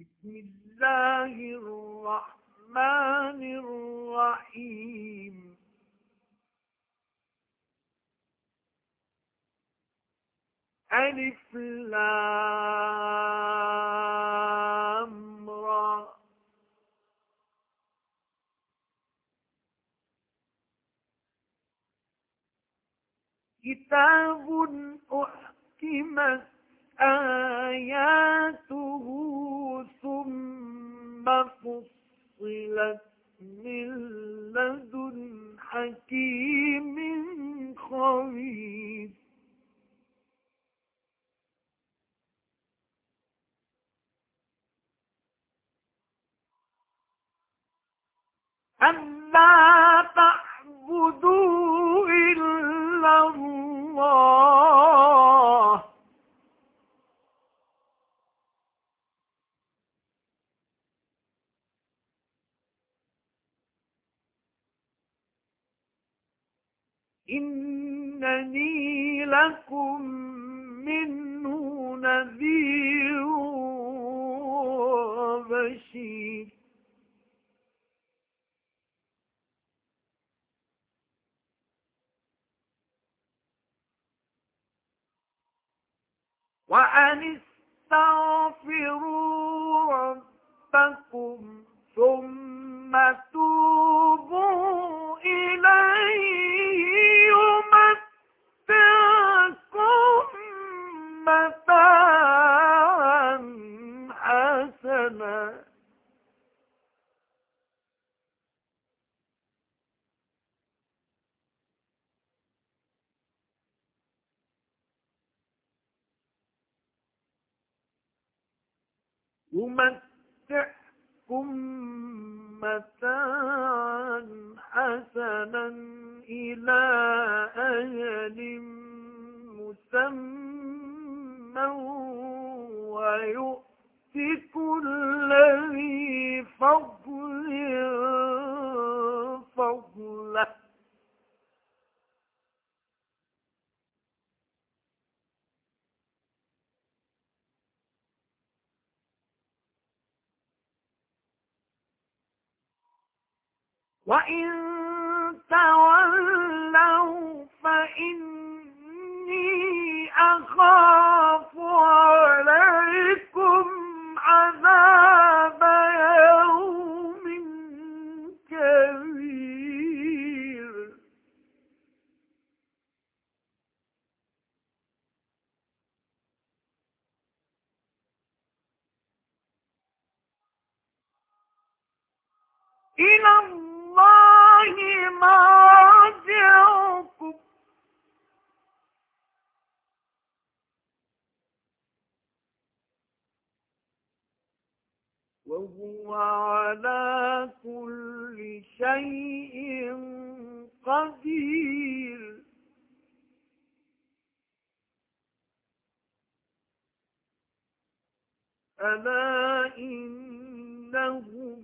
بسم الله الرحمن الرحيم. ألف لام را. كتاب أحكمت آياته ثم فصلت من لدن حكيم خبير. ألا تعبدوا إلا الله إنني لكم منه نذير وبشير. وأن استغفروا ربكم ثم توبوا إليه يمتعكم متاعا حسنا إلى أجل مسمى ويؤت كل ذي فضل فضله. وإن تولوا فإني أخاف عليكم عذاب يوم كبير. إلى الله مرجعكم وهو على كل شيء قدير. ألا إنهم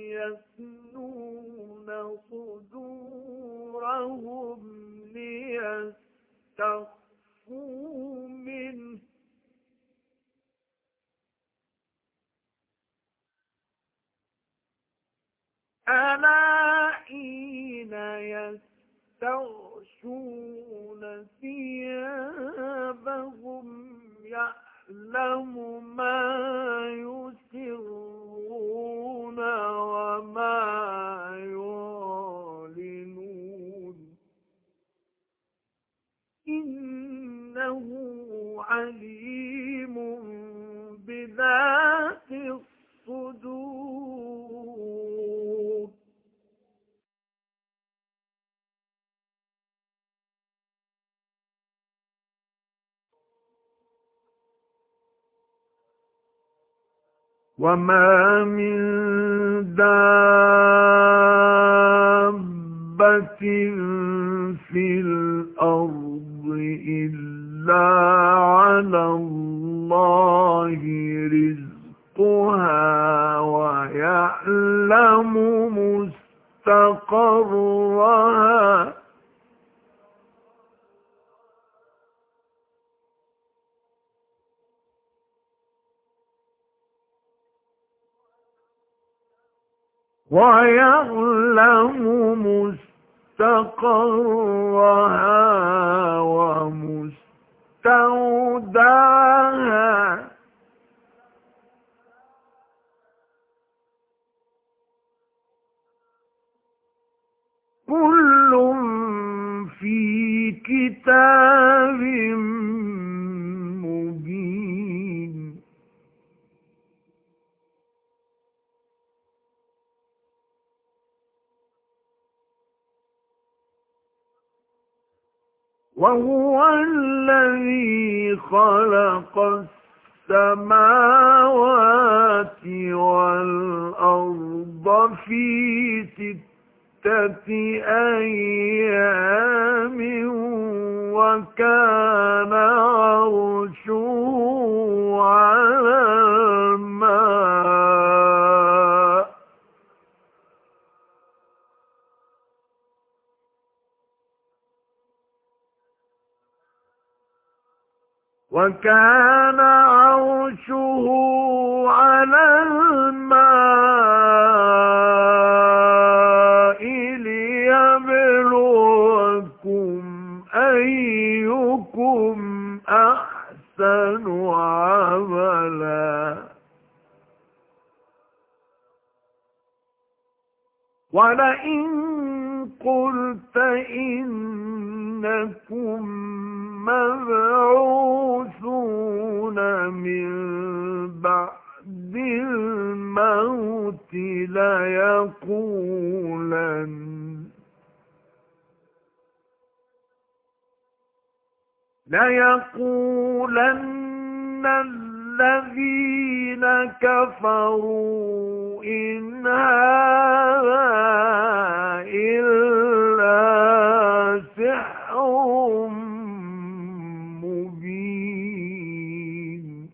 يثنون صدورهم ليستخفوا منه ألا حين يستغشون ثيابهم يعلم ما يسرون وما يعلنون إنه عليم بذات الصدور. وما من دابة في الأرض إلا على الله رزقها ويعلم مستقرها ويعلم مستقرها ومستودعها كل في كتاب مبين وهو الذي خلق السماوات والأرض في 6 أيام وكان عرشه على الماء وكان عرشه على الماء ليبلوكم أيكم أحسن عملا ولئن قلت إنكم مبعوثون من بعد الموت ليقولن الذين كفروا إن هذا إلا سحر مبين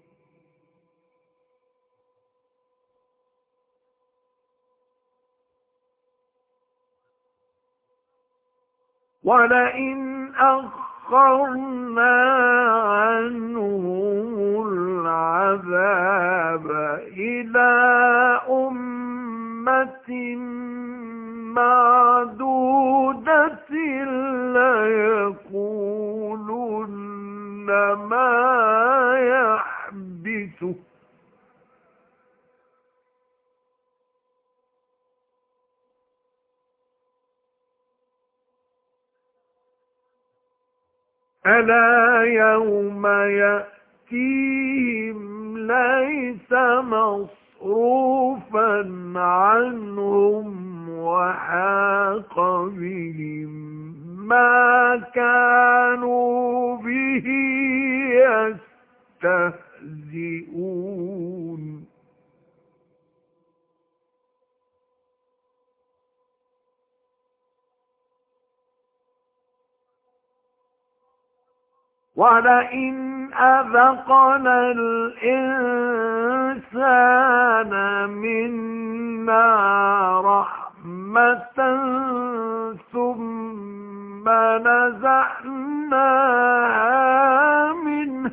ولئن أخرنا عنهم العذاب إلى أمة معدودة ليقولن ما يحبسه ألا يوم يأتيهم ليس مصروفا عنهم وحاق بهم ما كانوا به يستهزئون ولئن أذقنا الإنسان منا رحمة ثم نزعناها منه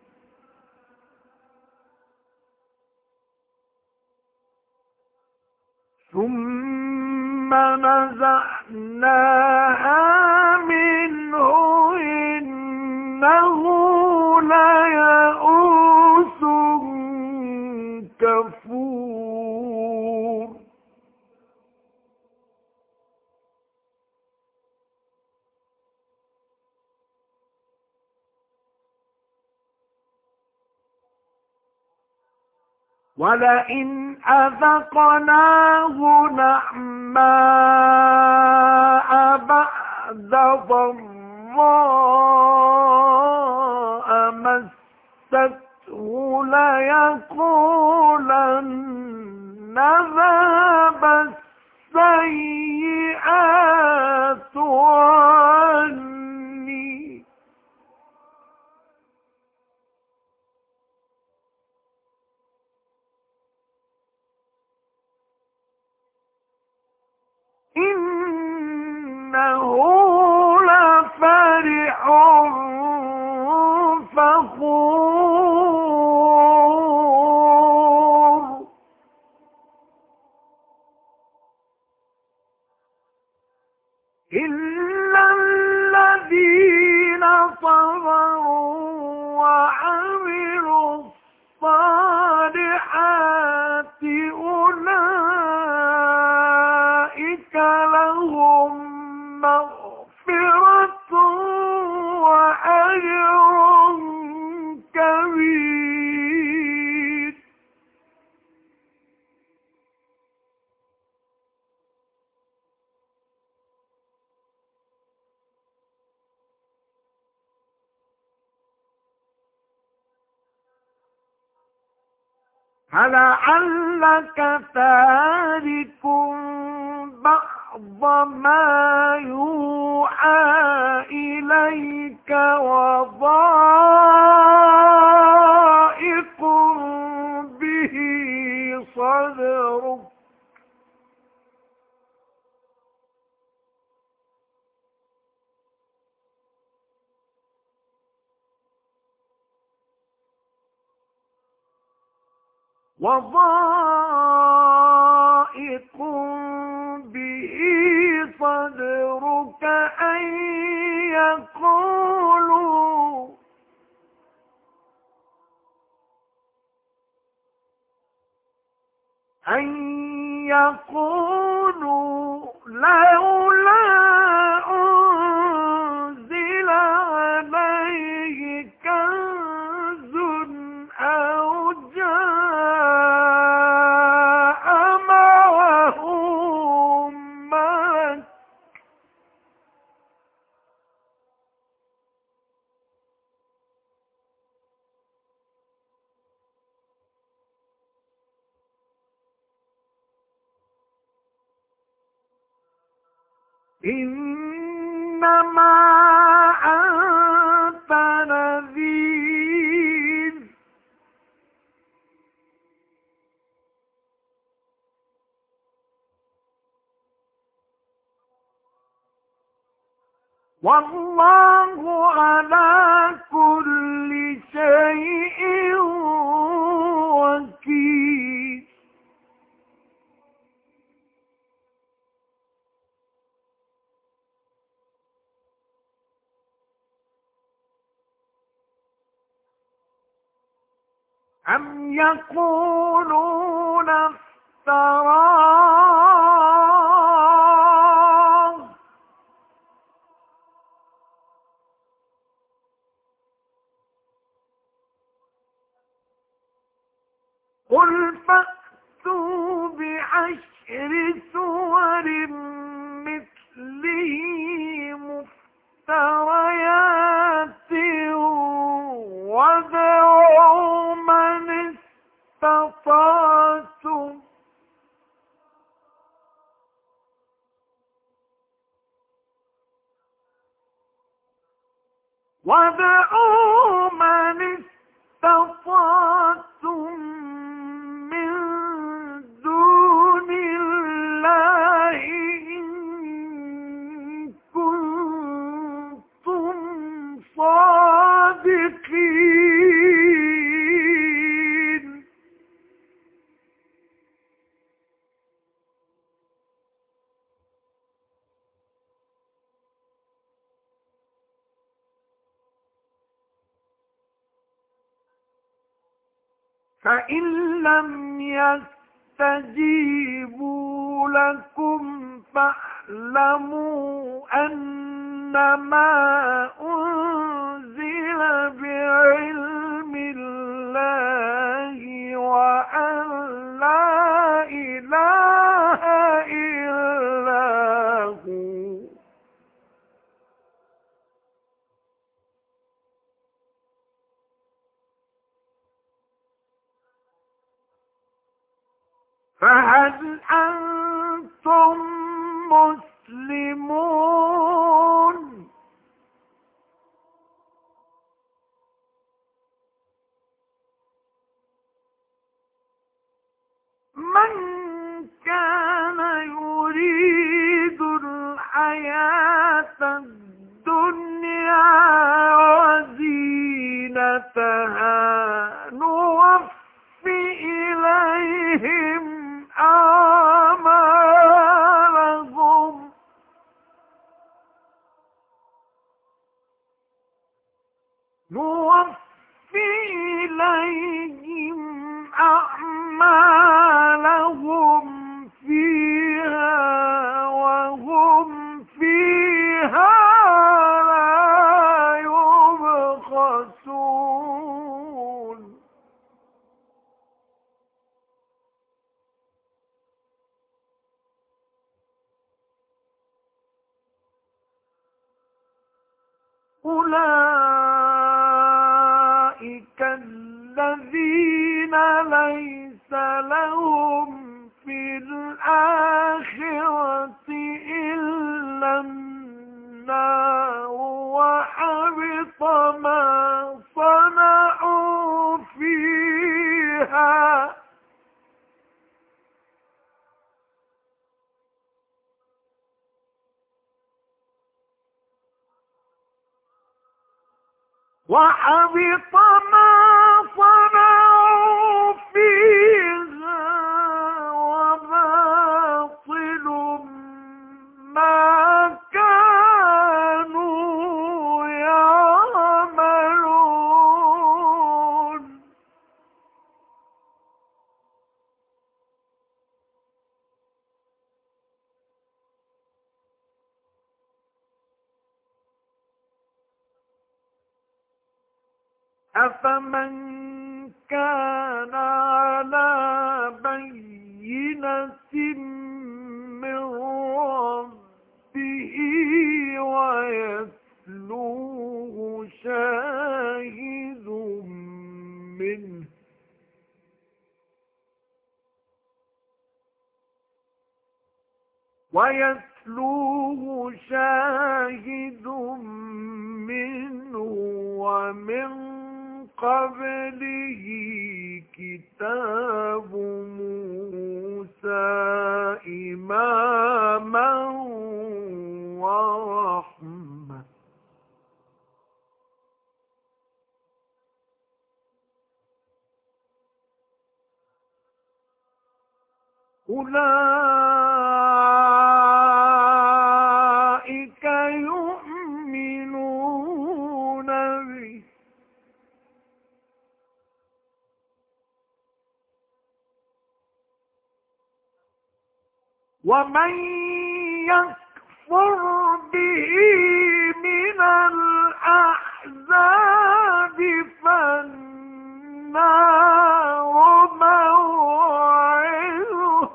إنه ليئوس كفور ولئن أذقناه نعماء بعد ضراء مسته ليقولن ذهب السيئات عني إنه لفرح فخور صبروا وعملوا الصالحات أولئك لهم مغفرة وأجر كبير. فلعلك تارك بعض ما يوحى إليك وضائق به صدرك أن يقولوا لولا أنزل عليه كنز أو جاء معه ملك إنما أنت نذير والله على كل شيء وكيل. أم يقولون افتراه قل فأتوا بعشر سور مثله مفتريات وادعوا من استطعتم من دون الله إن كنتم صادقين. فإن لم يستجيبوا لكم فاعلموا أنما أنزل بعلم الله وأن لا إله إلا هو. فهل أنتم مسلمون؟ من كان يريد الحياة الدنيا وزينتها نوفي إليهم أعمالهم نوفي إليهم أعمالهم فيها وهم فيها لا يبخسون أولئك الذين ليس لهم في الآخرة إلا النار وحبط ما صنعوا فيها وحبط ما صنعوا فيها وباطل ما كانوا يعملون أفمن كان على بينة من ربه ويتلوه شاهد منه ومن قبله كتاب موسى إماما ورحمة أولئك يؤمنون به ومن يكفر به من الأحزاب فالنار موعده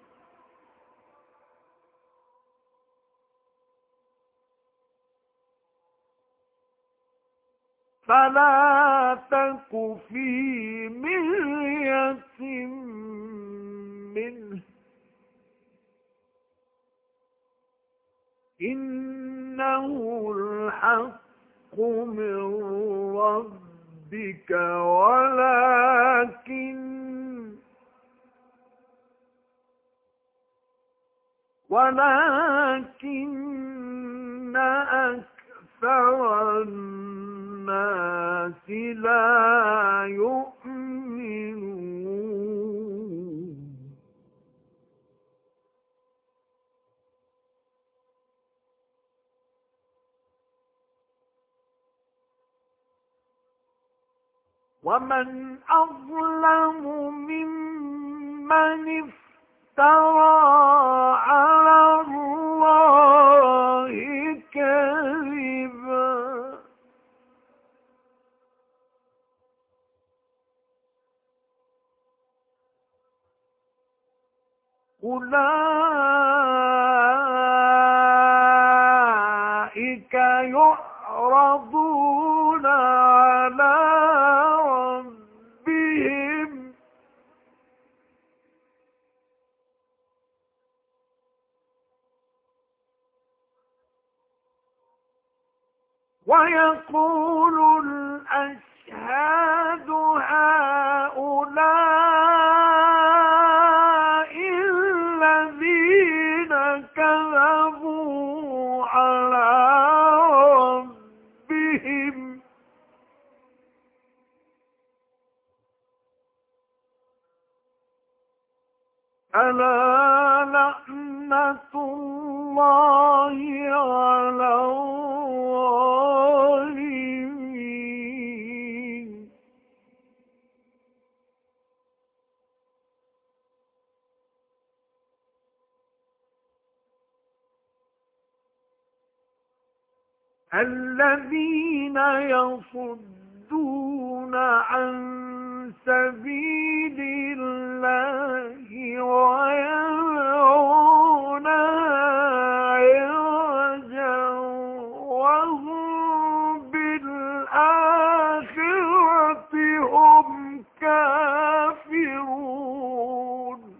فلا تك في مرية منه إنه الحق من ربك ولكن أكثر الناس لا يؤمنون ومن أظلم ممن افترى على الله كذبا أولئك يعرضون على ربهم ويقول الأشهاد هؤلاء الذين كذبوا على ربهم ألا لعنة الله على الظالمين الذين يصدون عن سبيل الله ويبغونها عوجا وهم بالآخرة هم كافرون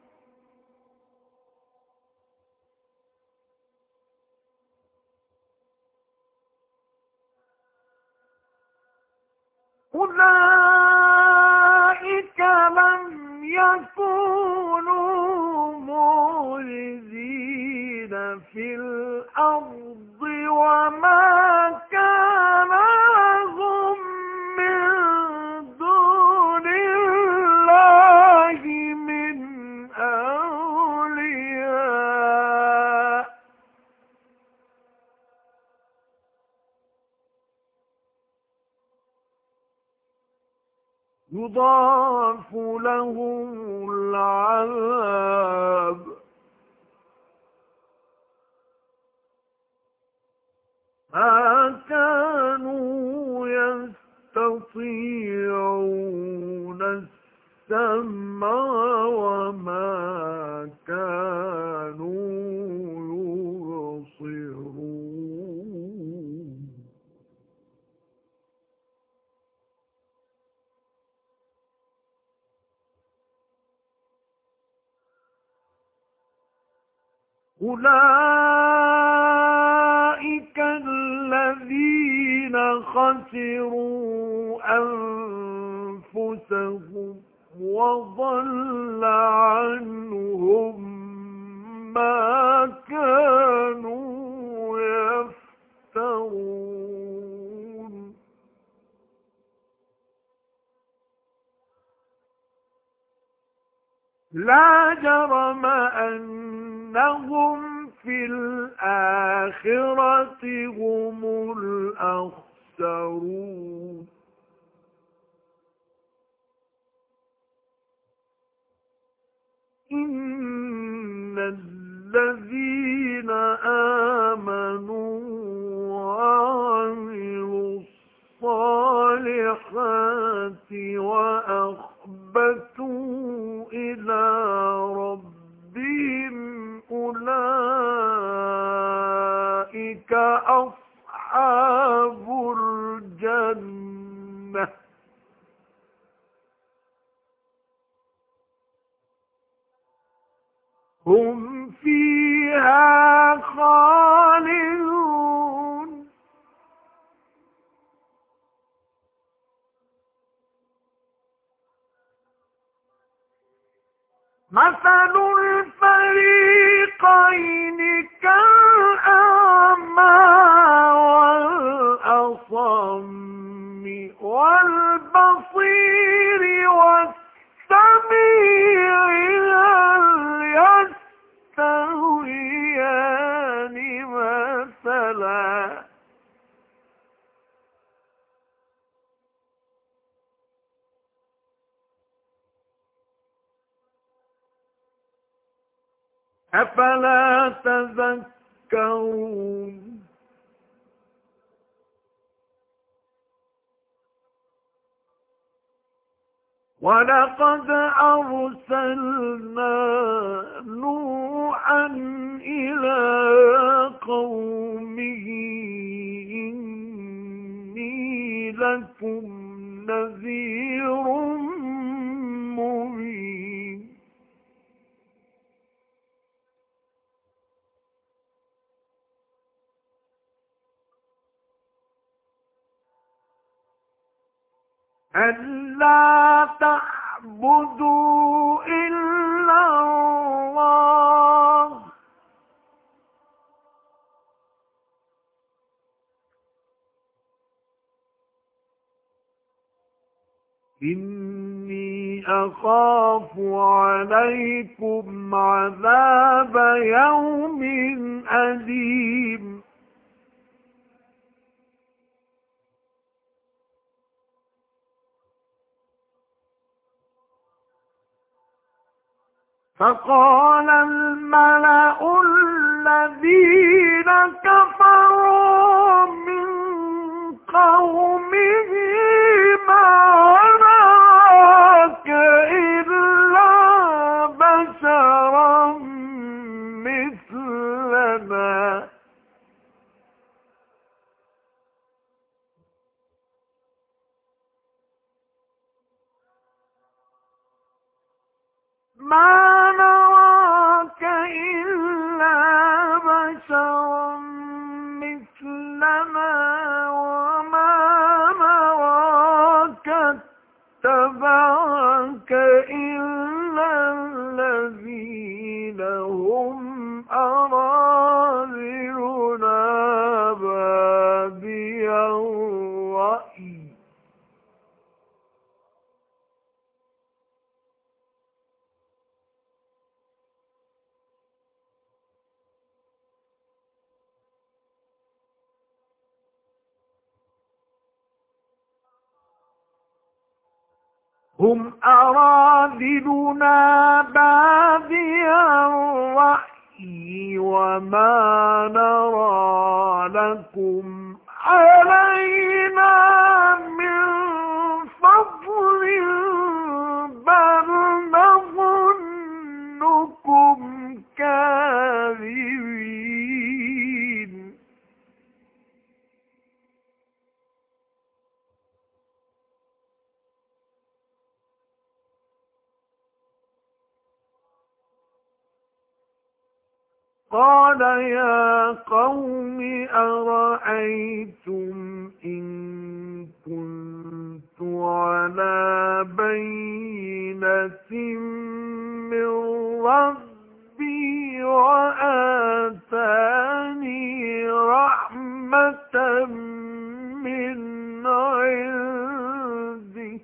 أولئك لم يكونوا معجزين في الأرض وما كان لهم من دون الله من أولياء يضاعف لهم العذاب ما كانوا يستطيعون السمع وما كانوا يبصرون أولئك الذين خسروا أنفسهم وضل عنهم ما كانوا يفترون لا جرم أنهم في الآخرة هم الأخسرون إن الذين آمنوا وعملوا الصالحات وأخبتوا إلى ربهم أولئك أصحاب الجنة هم فيها خالدون مثل الفريقين كالأعمى والأصم والبصير والسميع هل يستويان مثلا أفلا تذكرون ولقد أرسلنا نوحا إلى قومه إني لكم نذير مبين ألا تعبدوا إلا الله إني أخاف عليكم عذاب يوم أليم فقال الملأ الذين كفروا قومه ما نراك إلا بشرا مثلنا ما نراك إلا بشرا مثلنا وما نراك اتبعك إلا الذين هم أراذلنا بادي الرأي هم أراذلنا بادي الرأي وما نرى لكم علينا من فضل بل نظنكم كاذبين قال يا قوم أرأيتم إن كنت على بينة من ربي وآتاني رحمة من عنده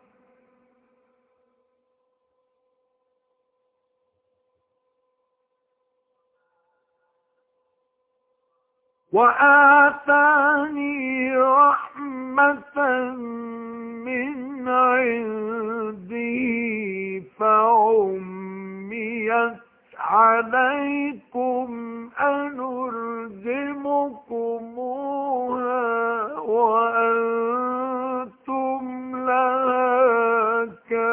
فعميت عليكم أنلزمكموها وأنتم لها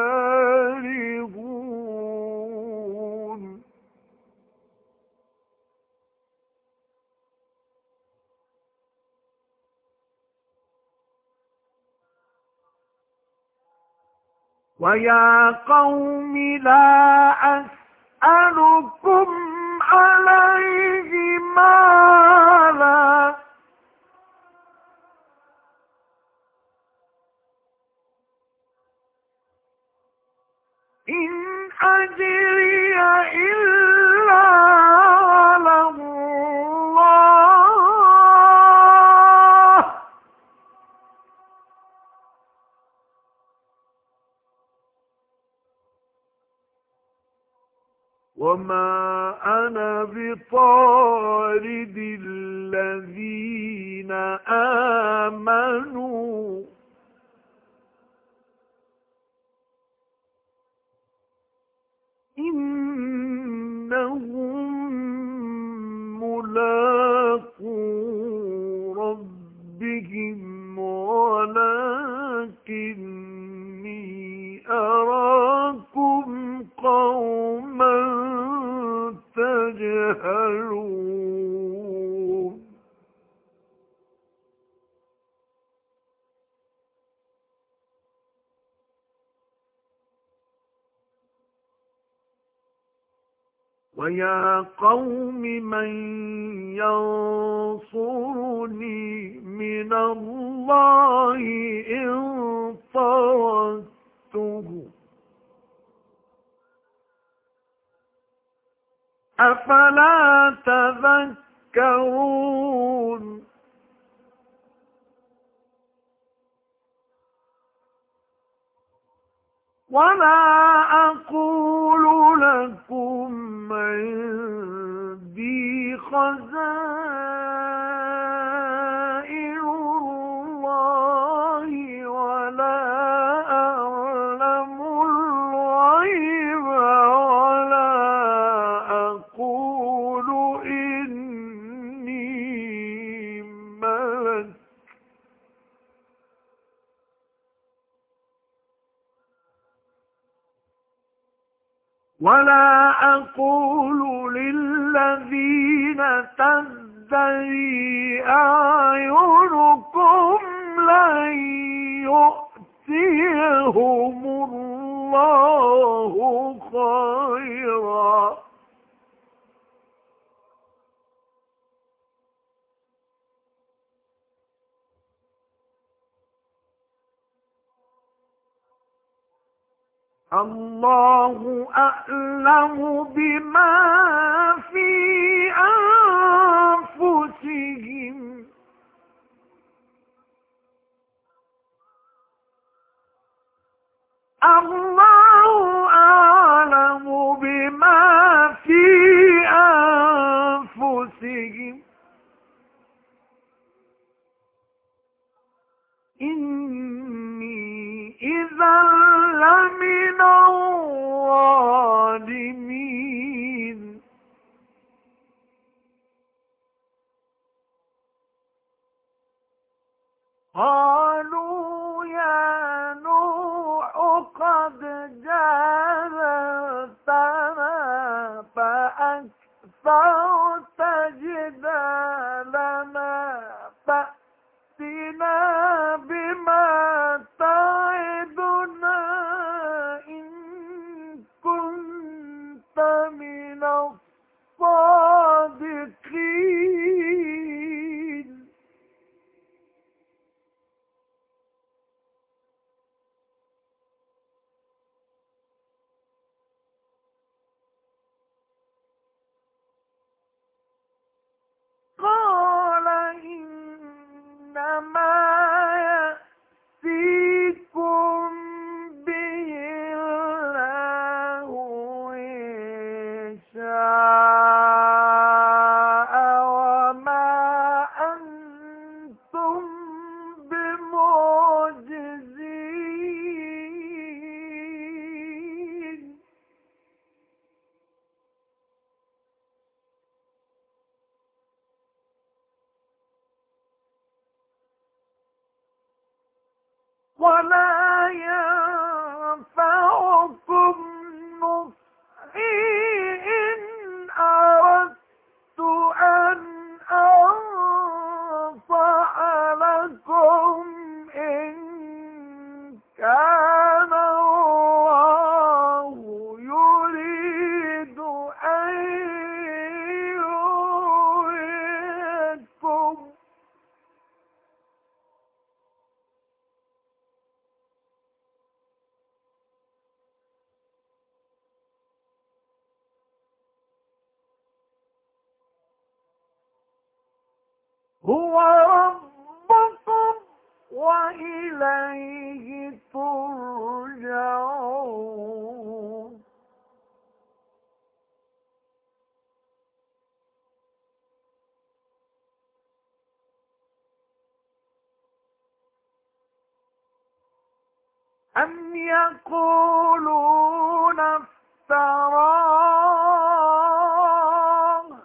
كارهون ويا قوم لا أسألكم عليه مالا إن أجري إلا على الله وما أنا بطارد الذين آمنوا إنهم ملاقو ربهم ولكني أراكم قوما تجهلون ويا قوم من ينصرني من الله إن طردته أفلا تذكرون ولا أقول لكم عندي خزائن الله ولا أعلم الغيب ولا أقول إني ملك ولا أقول للذين تزدري أعينكم لن يؤتيهم الله خيرا الله أعلم بما في أنفسهم الله أعلم بما في أنفسهم إني إذا لمن الظالمين قالوا يا نوح قد جادلتنا فأكثرت جدالنا فأتنا بما تعدنا إن كنت من الصادقين قال إنما يأتيكم به الله إن شاء وما أنتم بمعجزين ولا ينفعكم نصحي إن أردت أن أنصح لكم إن كان الله يريد أن يغويكم هو ربكم وإليه ترجعون أم يقولون افتراه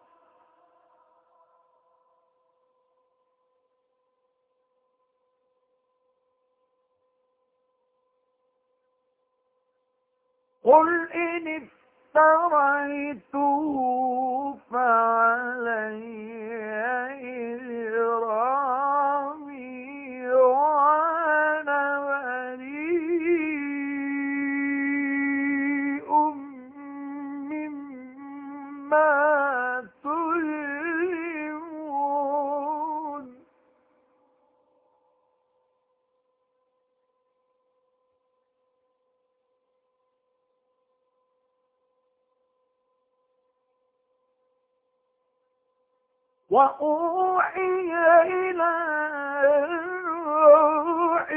قل إن افتريته فعلي إجرامي وأنا بريء مما تجرمون وأوحي إلى نوح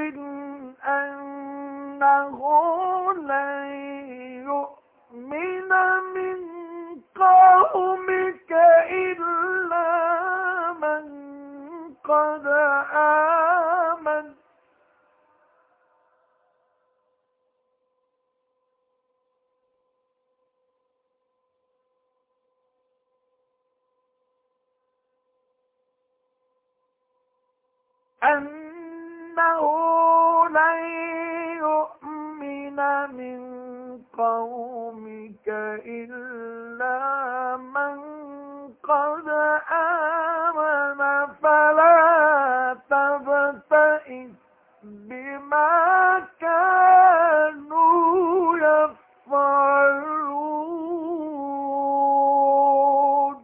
أنه لن يؤمن من قومك إلا من قد آمن أنه لن يؤمن من قومك إلا من قد آمن فلا تبتئس بما كانوا يفعلون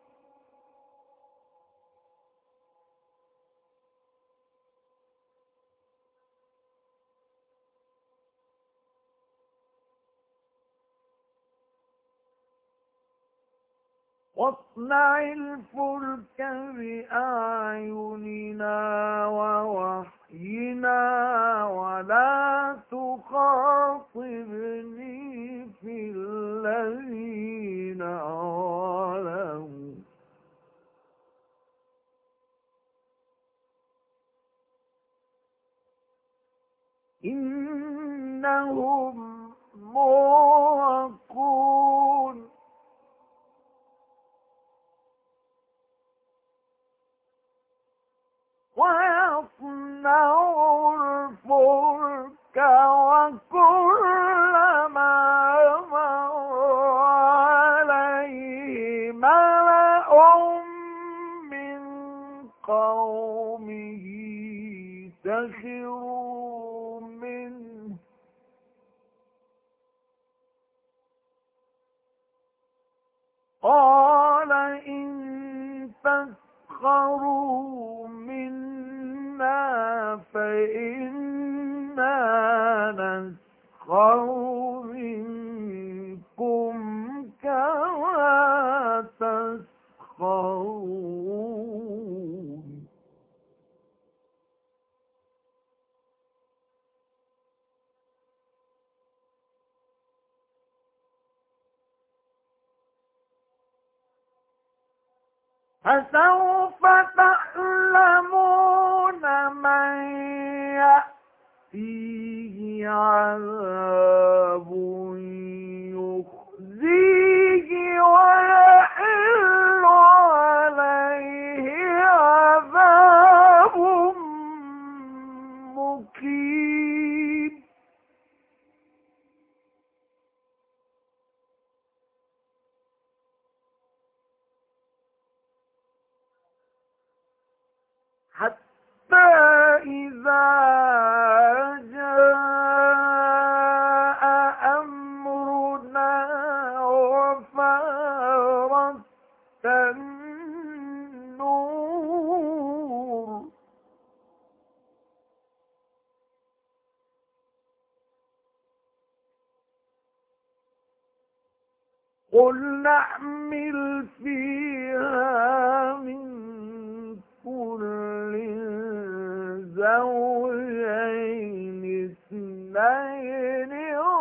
واصنع الفلك بأعيننا ووحينا ولا تخاطبني في الذين ظلموا إنهم مغرقون ويصنع الفلك وكلما مر عليه ملأ من قومه سخروا منه قال إن تسخروا منا فإنا نسخر منكم كما تسخرون فسوف تعلمون من يأتيه عذاب يخزيه ويحل عليه عذاب مقيم حتى إذا جاء أمرنا وفارت النور قل نحمل فيها من كل زوجين اثنين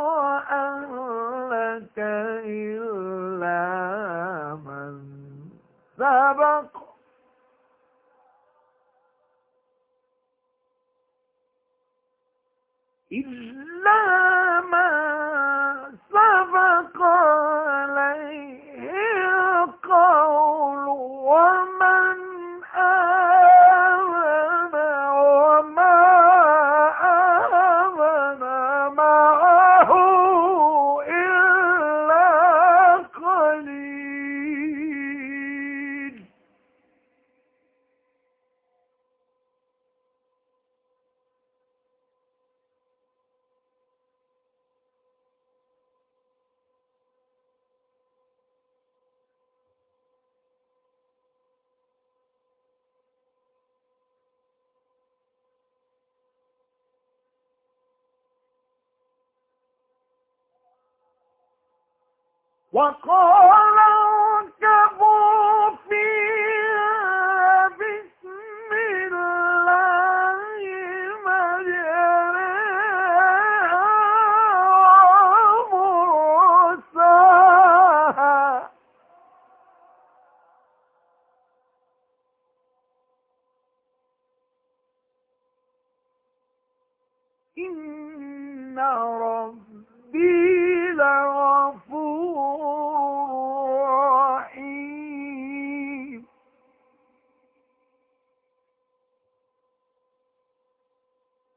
وأهلك إلا من سبق عليه القول ومن آمن وما آمن معه إلا قليل وقال اركبوا فيها بسم الله مجريها ومرساها إن ربي لغفور رحيم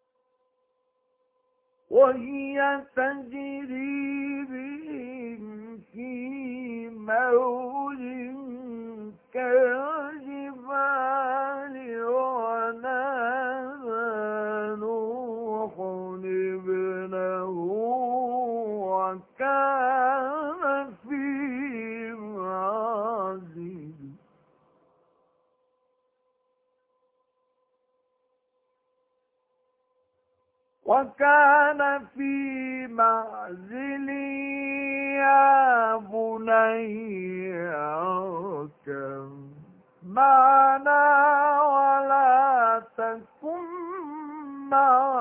وهي تجري بهم موج كالجبال ونادى نوح ابنه وكان في معزل يا بني اركب معنا ولا تكن مع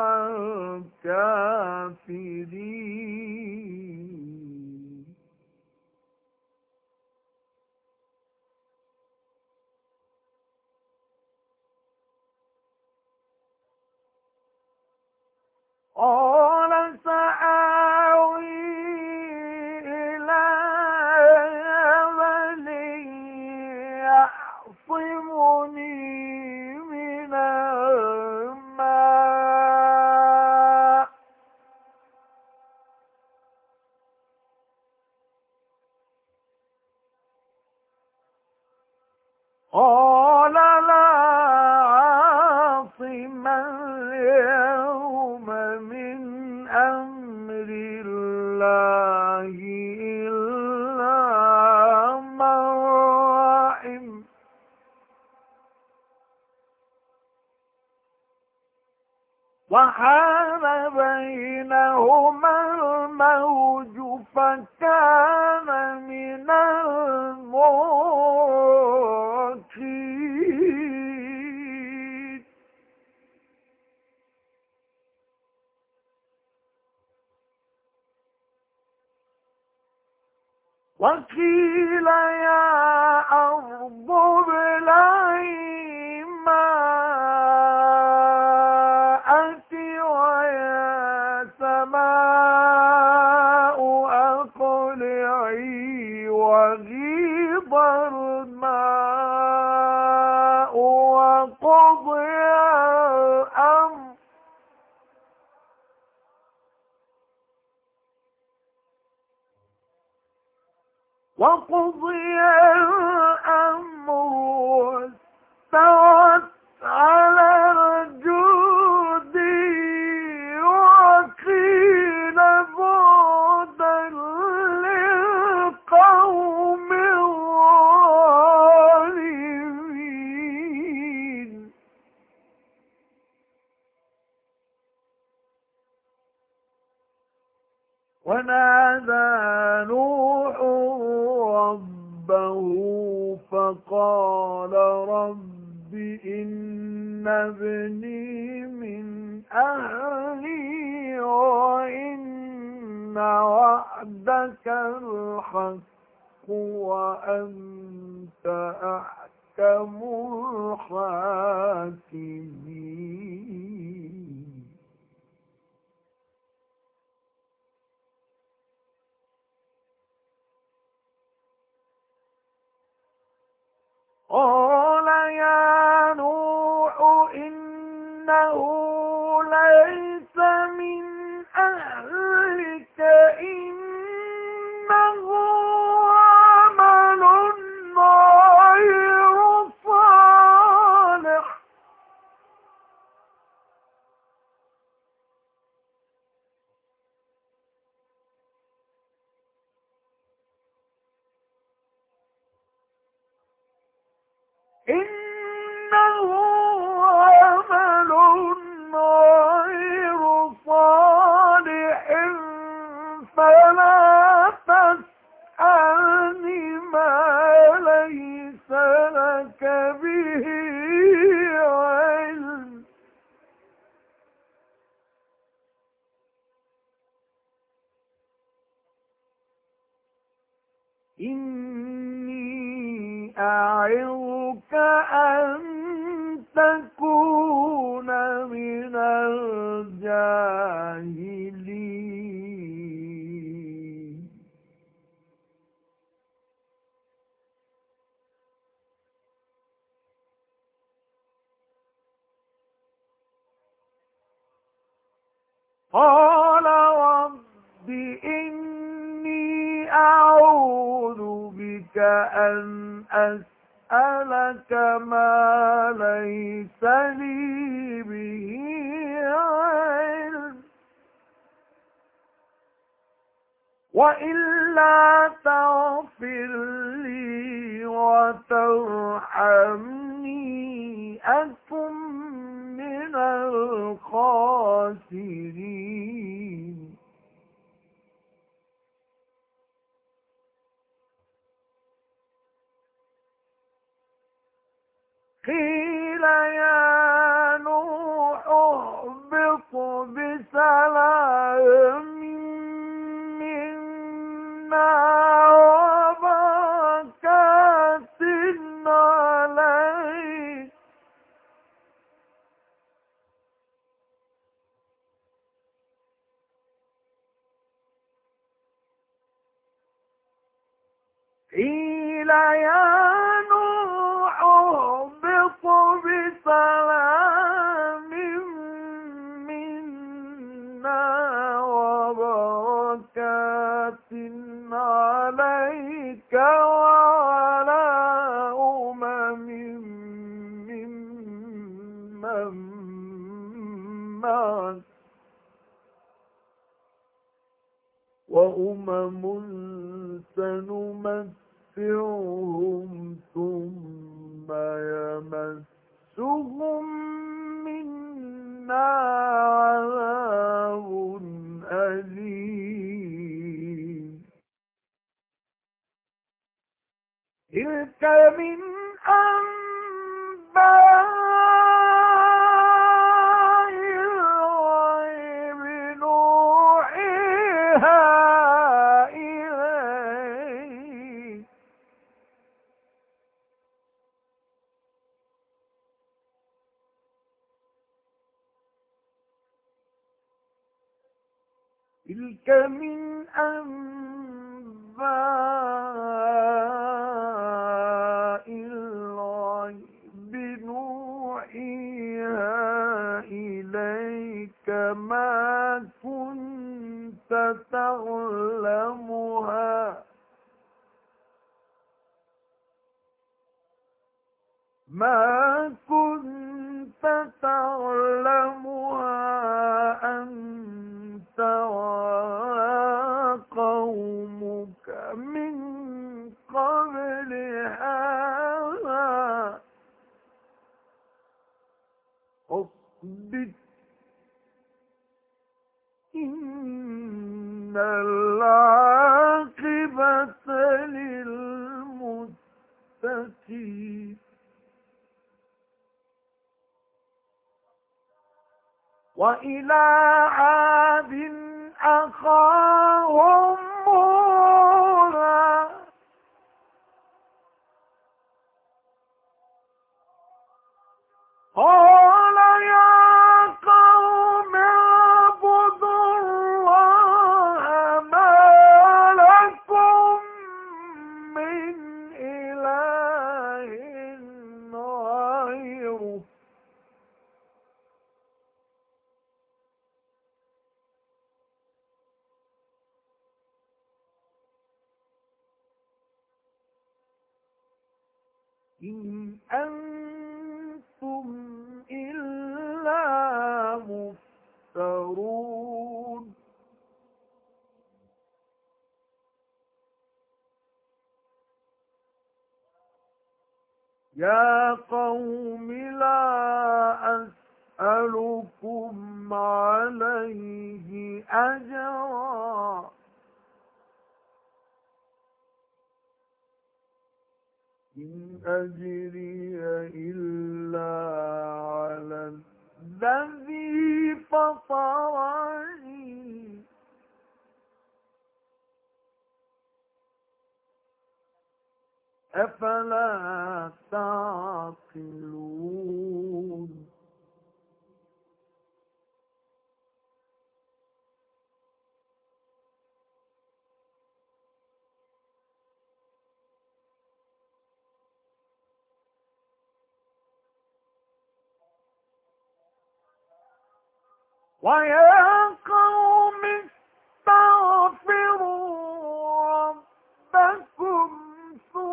الكافرين قال سآوي إلى جبل يعصمني من الماء قال لا عاصم اليوم من أمر الله إلا من رحم وحال بينهما الموج فكان من المغرقين وقيل يا أرض ابلعي ماءك ويا سماء أقلعي وغيض الماء وقضي الأمر واستوت على الجود وقيل بعدا للقوم الظالمين ونادى نوح ربه فقال رب إن ابني من أهلي وإن وعدك الحق وأنت أحكم الحاكمين قال يا نوح إنه ليس من أهلك إنه عمل غير صالح إنه عمل غير صالح فلا تسألني ما ليس لك به علم إني أعظك أن تكون من الجاهلين قال رب إني أعوذ بك أن أسألك ما ليس لي به علم، وإلا تغفر لي وترحمني أكن من الخاسرين. قيل يا نوح اهبط بسلام منا وبركات عليك، قيل يا نوح اهبط بسلام منا وبركات عليك وعلى ممن معك وأمم سنمتعهم ثم يمسهم منا عذاب أليم. تلك من أنباء الغيب نوحيها إليك، تلك من أنباء الغيب نوحيها إليك ما كنت تعلمها أنت ولا قومك من قبل هذا فاصبر إن العاقبة للمتقين. وإلى عاد أخاهم هودا قال يا قوم اعبدوا الله ما لكم من إله غيره إن أنتم إلا مفترون. يا قوم لا أسألكم عليه أجرا إن أجري إلا على الذي فطرني أفلا تعقلون. ويا قوم استغفروا ربكم ثم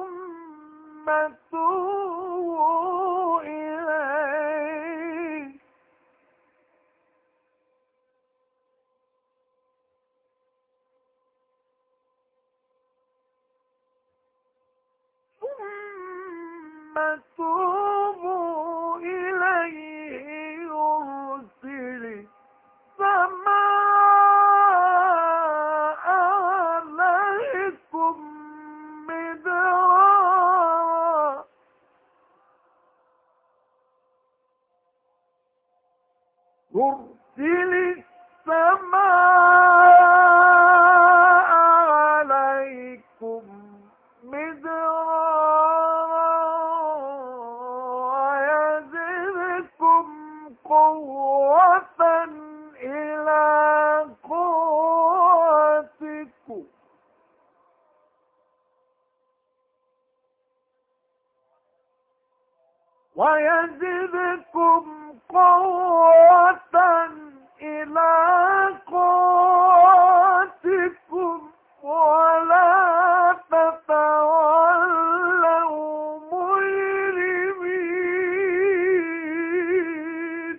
توبوا إليه يرسل السماء عليكم مدرارا يرسل السماء عليكم مدرارا ويزدكم قوة إلى قوتكم ولا تتولوا مجرمين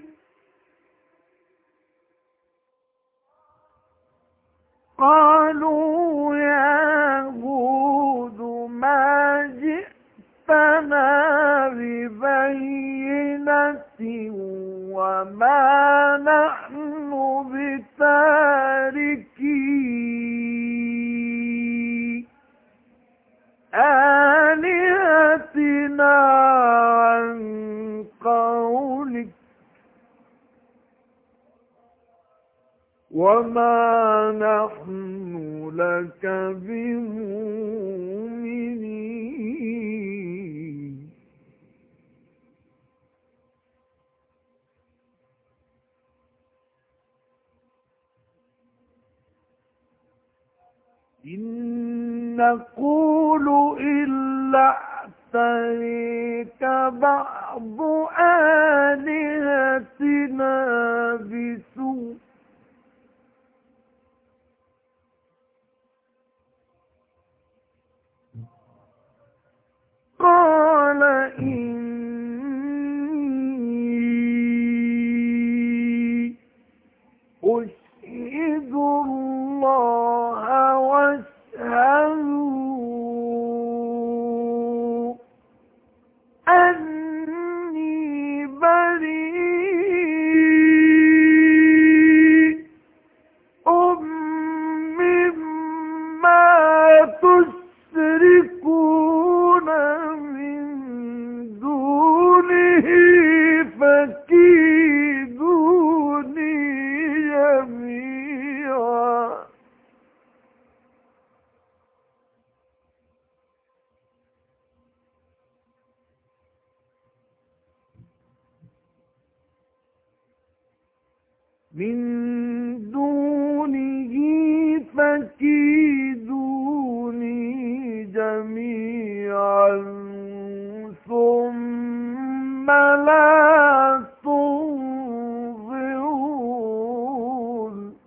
قالوا يا هود ما جئتنا ببينة وما نحن بتاركي آلهتنا عن قولك وما نحن لك بمؤمنين إن نقول إلا اعتريك بعض آلهتنا بسوء قال إني أشهد الله واشهدوا أني بريء مما تشركون من دونه فكيدوني جميعا من دونه فكيدوني جميعا ثم لا تنظرون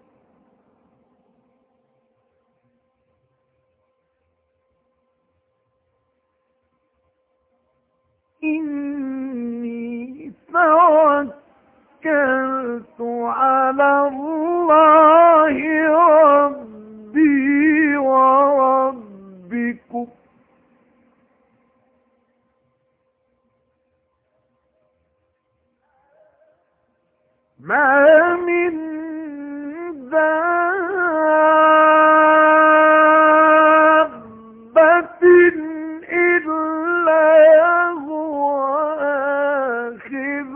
إني توكلت على الله ربي وربكم ما من دابة إلا هو آخذ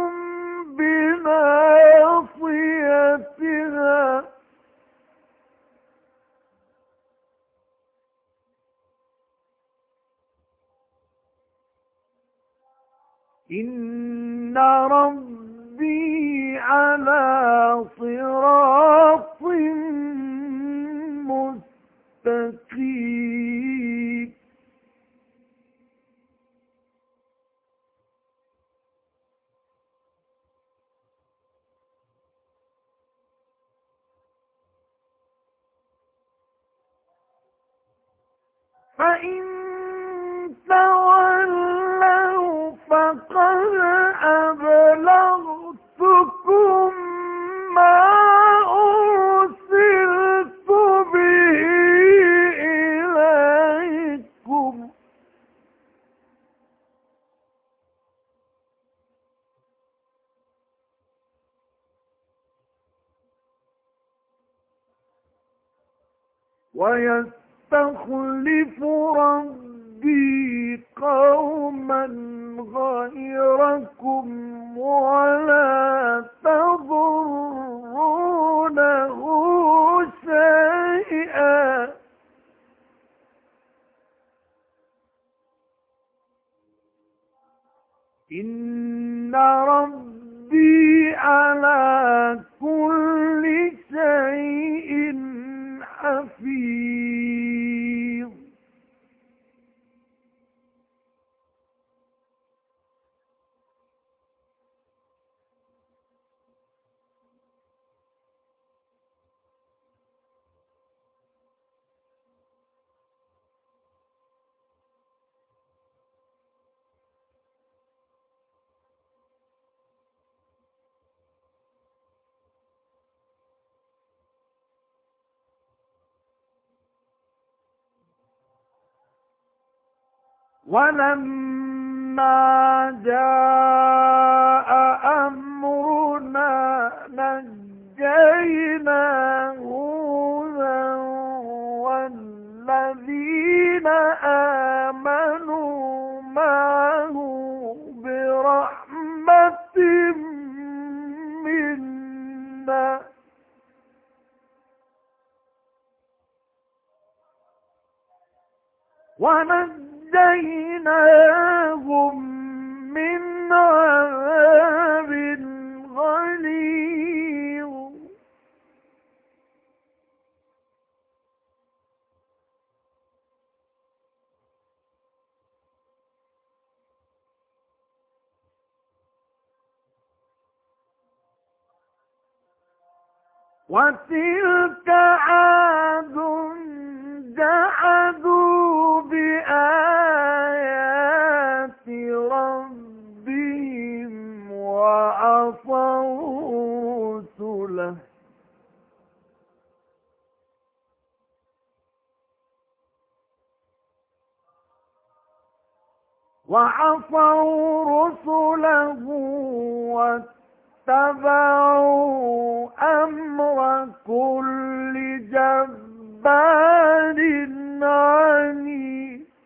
بناصيتها إن ربي على صراط مستقيم فإن تولوا فقد أبلغتكم ما أرسلت به إليكم ويستخلف ربي قوما غيركم ولا تضرونه شيئا إن ربي على كل شيء حفيظ. ولما جاء أمرنا نجينا هودا والذين آمنوا معه برحمة منا ونجيناهم من عذاب غليظ. وتلك عاد جحدوا بآيات ربهم وعصوا رسله واتبعوا أمر كل جبار عنيد.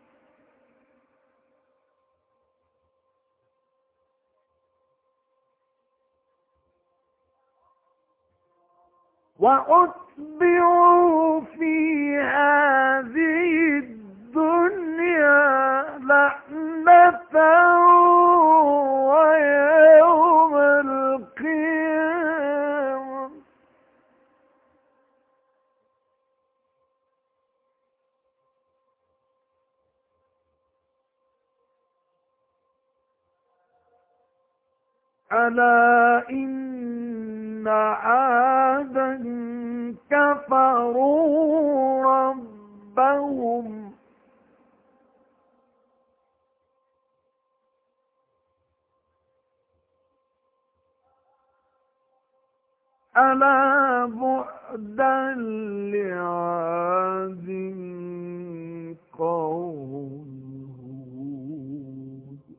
وأتبعوا في هذه الدنيا لعنة ويوم القيامة ألا إن عادا كفروا ربهم ألا بعدا لعاد قوم هود.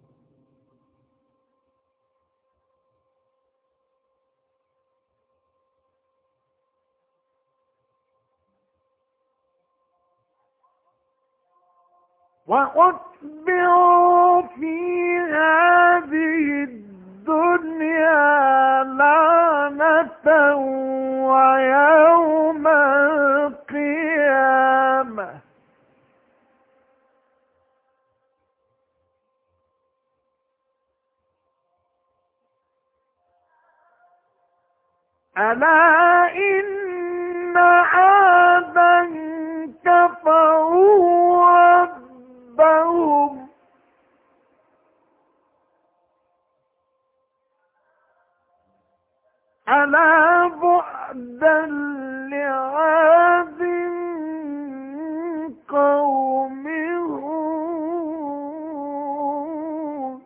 وأتبعوا في هذه الدنيا لعنة ويوم القيامة ألا إن عادا كفروا ربهم ألا بعدا لعاد قوم هود.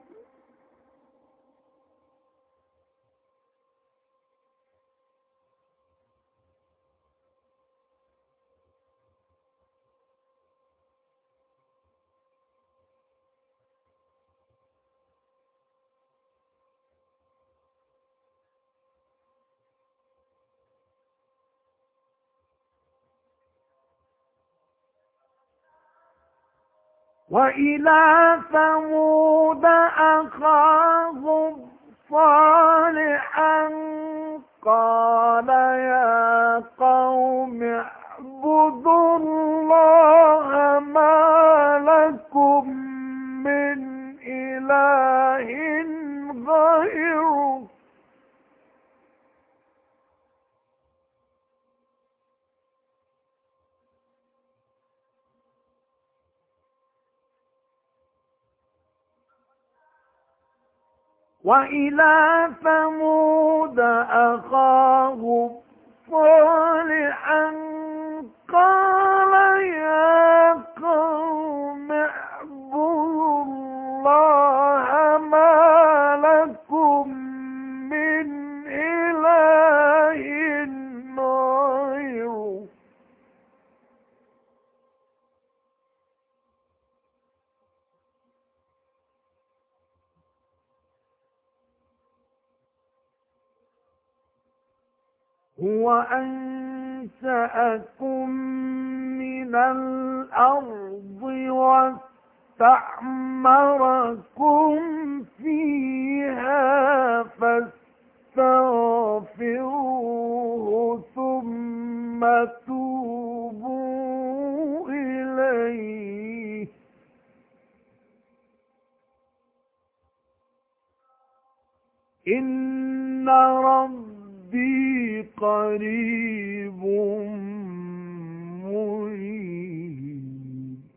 وإلى ثمود أخاهم صالحا قال يا قوم اعبدوا الله ما لكم من إله غيره وإلى ثمود أخاهم صالحا قال يا قوم اعبدوا الله ما لكم من إله غيره هو أنشأكم من الأرض واستعمركم فيها فاستغفروه ثم توبوا إليه إن ربي قريب مجيب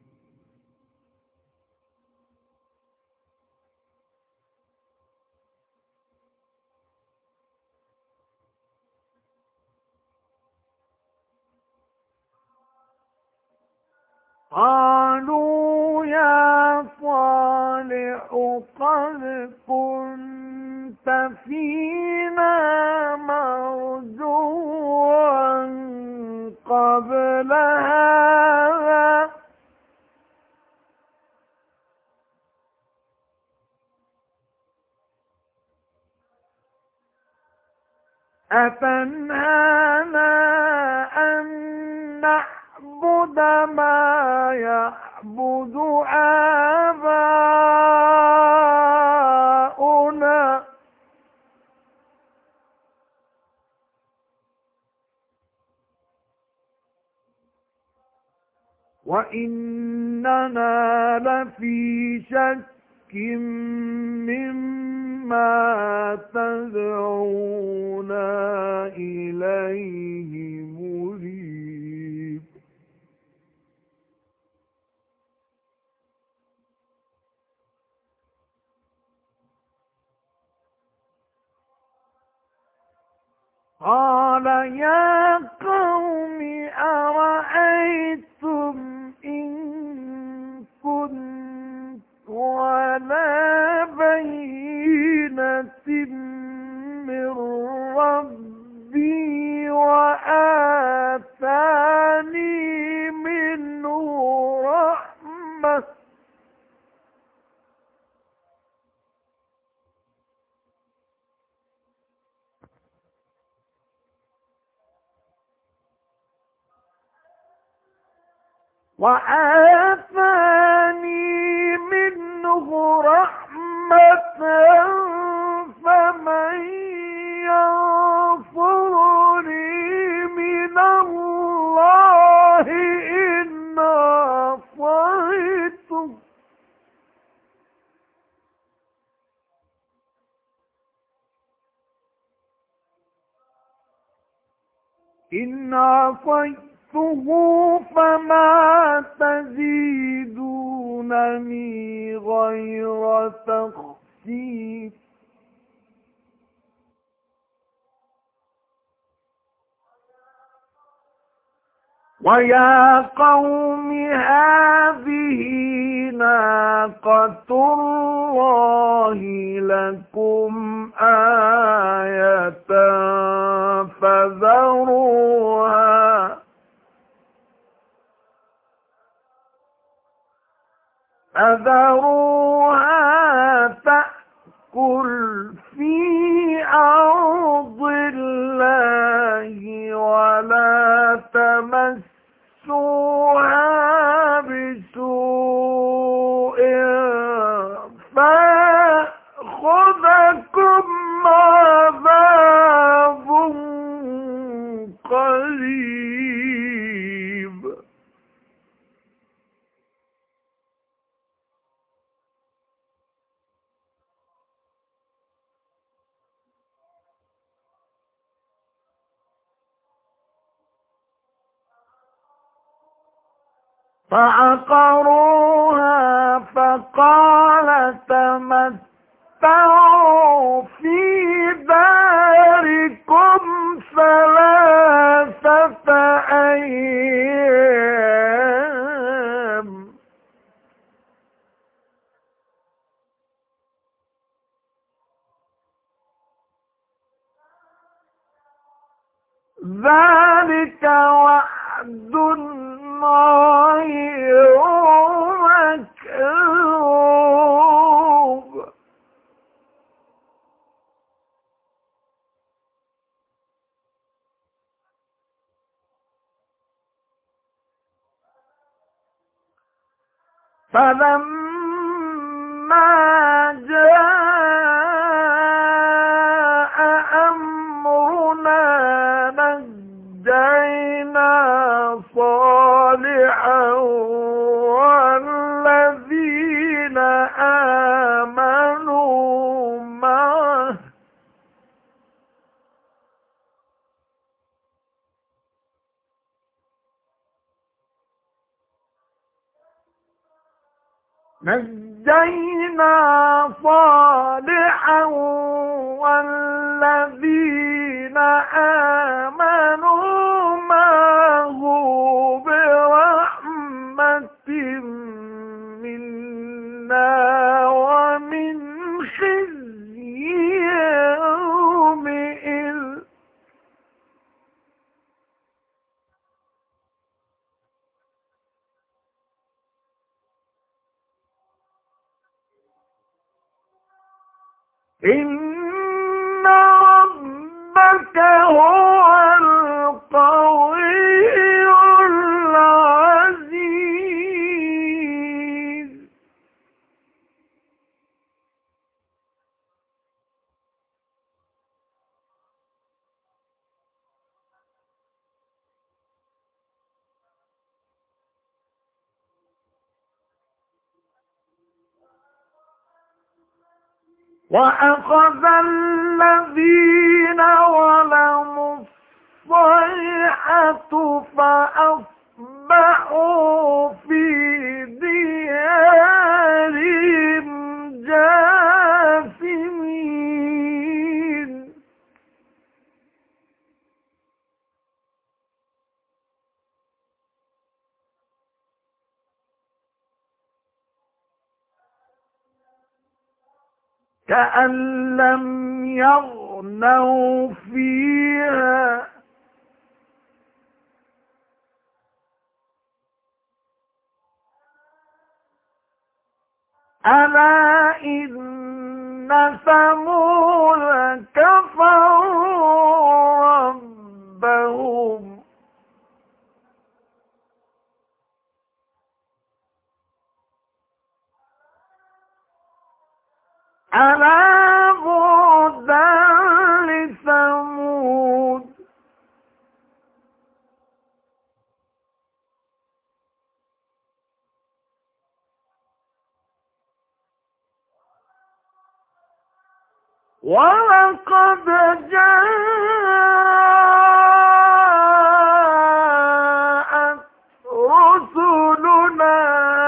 قالوا يا صالح قد كنت فينا مرجوا قبل هذا أتنهانا أن نعبد ما يعبد آباؤنا وإننا لفي شك مما تدعونا إليه مريب قال يا قوم أرأيتم إن كنت على بينة من ربي وآتاني منه رحمة فمن ينصرني من الله إن عصيته فما تزيدونني غير تخسير ويا قوم هذه ناقة الله لكم آية فذروها تأكل في أرض الله ولا تمسوها بسوء فعقروها فقال تمتعوا في داركم 3 أيام ذلك وعد غير مكذوب فلما جاء أمرنا نجينا صالحا والذين آمنوا معه والذين آمنوا معه برحمة منا ومن خزي يومئذ إن ربك هو القوي العزيز وأخذ الذين ظلموا الصيحة فأصبحوا في ديارهم جاثمين كأن لم يغنوا فيها ألا إن ثمود كفروا ربهم ألا بعدا لثمود ولقد جاءت رسلنا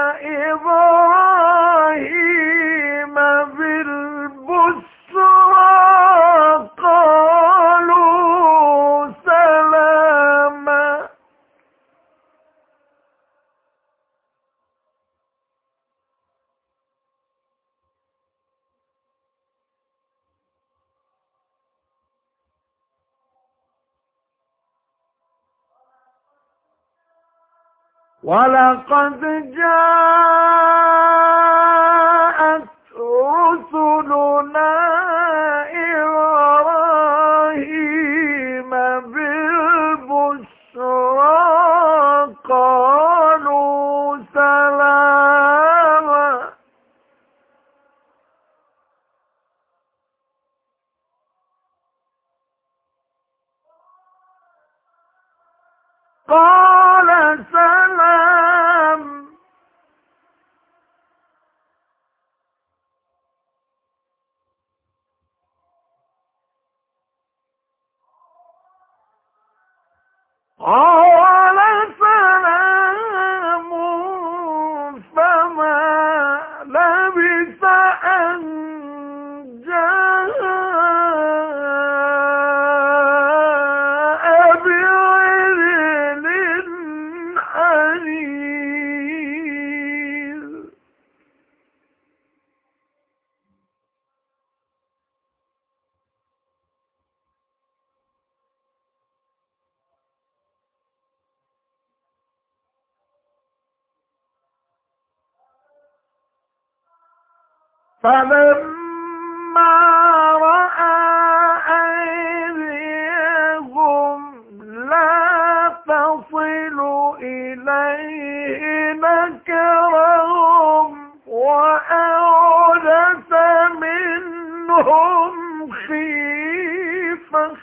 إبراهيم بالبشرى قالوا سلاما ولقد جاءت رسلنا إبراهيم بالبشرى قالوا سلاما قال سلام فلما رأى أيديهم لا تصل إليه نكرهم وأوجس منهم خيفة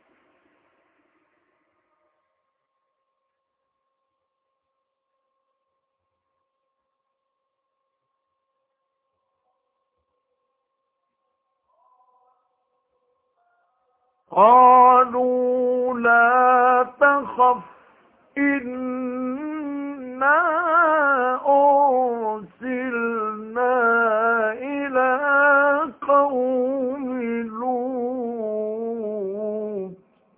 قالوا لا تخف إنا أرسلنا إلى قوم لوط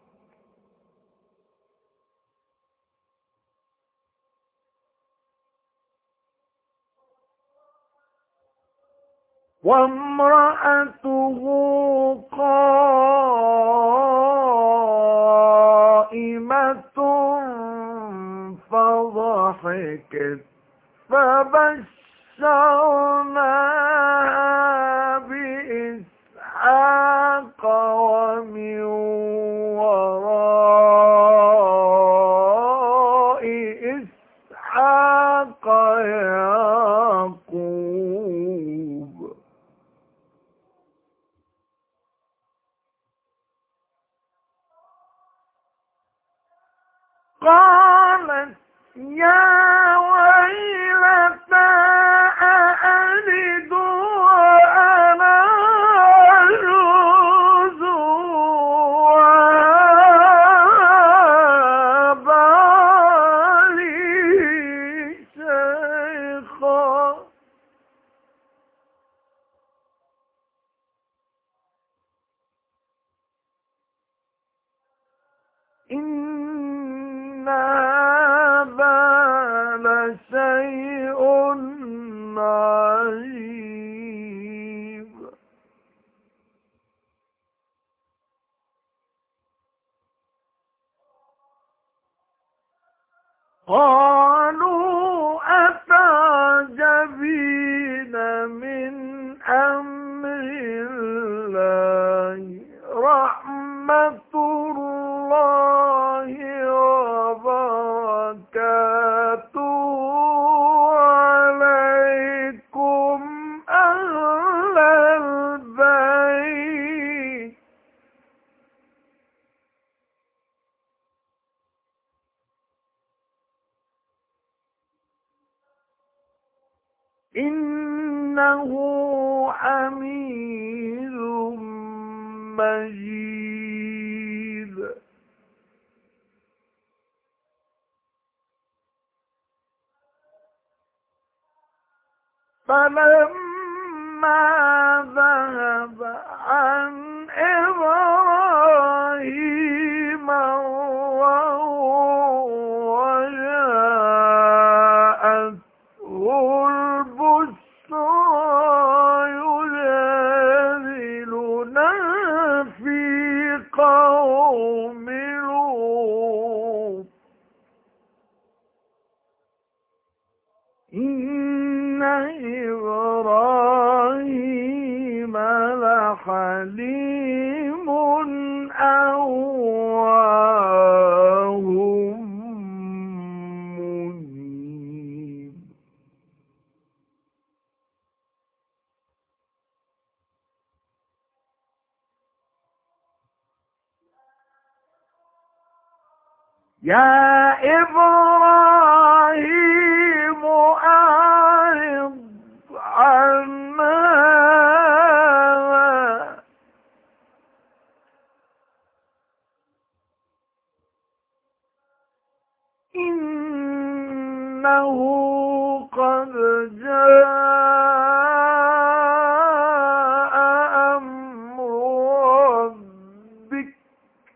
وامرأته قائمة فضحكت فبشرناها بإسحاق ومن وراء إسحاق يعقوب قالت يا ويلتى أألد وأنا عجوز وهذا لي شيخا إن هذا لشيء عجيب قالوا أتعجبين من أمر الله رحمة الله وبركاته عليكم أهل البيت إنه حميد مجيد فلما ذهب عن إبراهيم الروع وجاءته البشرى يجادلنا في قوم لوط إن إبراهيم لحليم أواه منيب يا إبراهيم أعرض عن هذا إنه قد جاء أمر ربك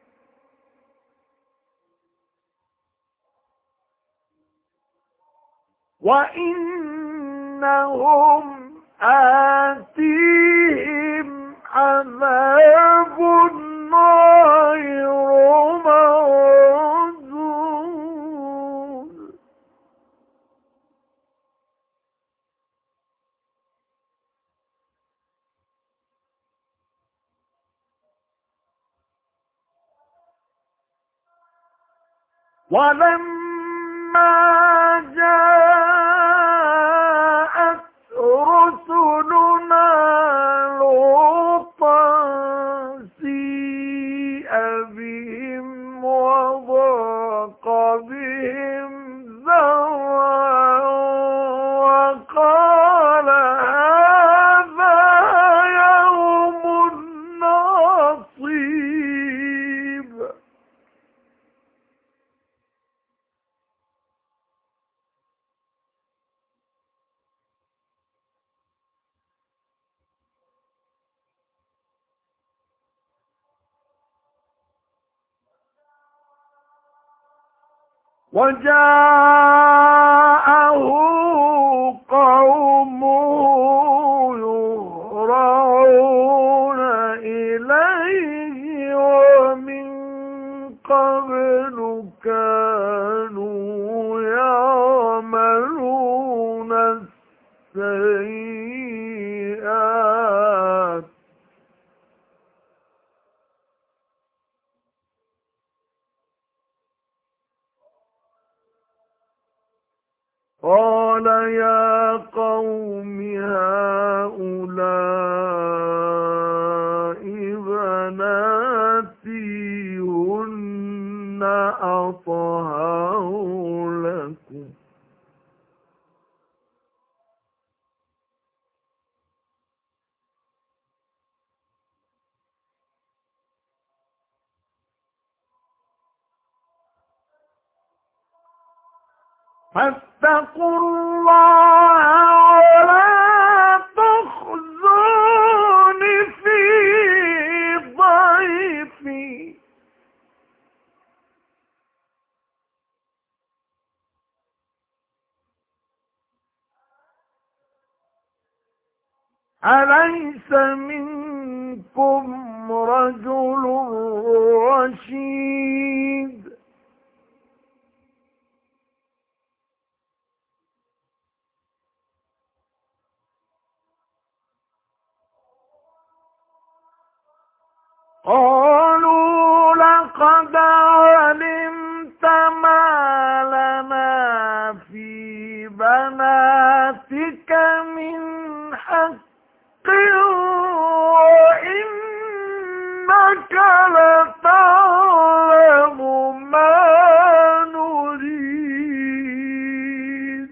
وإنهم آتيهم عذاب غير مردود ولما جاءت رسلنا لوطا سيء بهم وضاق بهم ذرعا وقال هذا يوم عصيب. وجاءه قومه يهرعون إليه ومن قبل كانوا يعملون السيئات قال يا قوم هؤلاء بناتي هن أطهر لكم فاتقوا الله ولا تخزون في ضيفي أليس منكم رجل رشيد قالوا لقد علمت ما لنا في بناتك من حق وإنك لتعلم ما نريد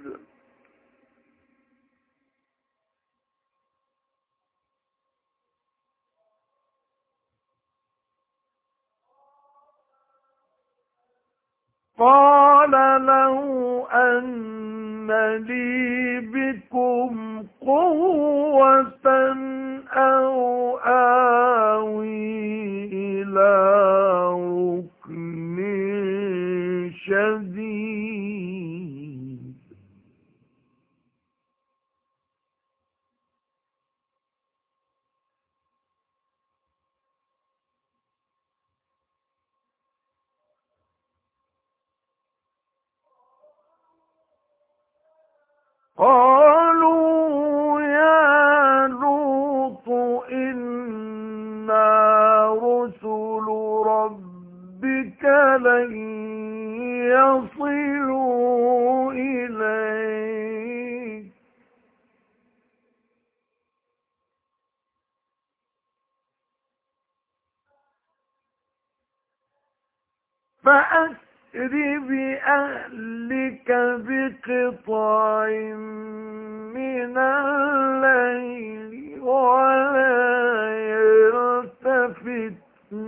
قال له أن لي بكم قوة أو آوي إلى ركن شديد قالوا يا لوط إنا رسل ربك لن يصلوا إليك فأسر بأهلك بقطع من الليل ولا يلتفت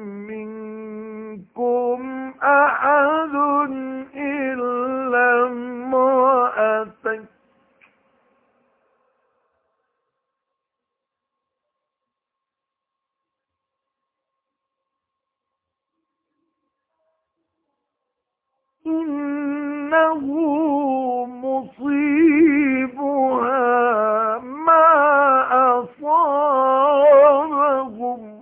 منكم أحد إلا امرأتك إنه مصيبها ما أصابهم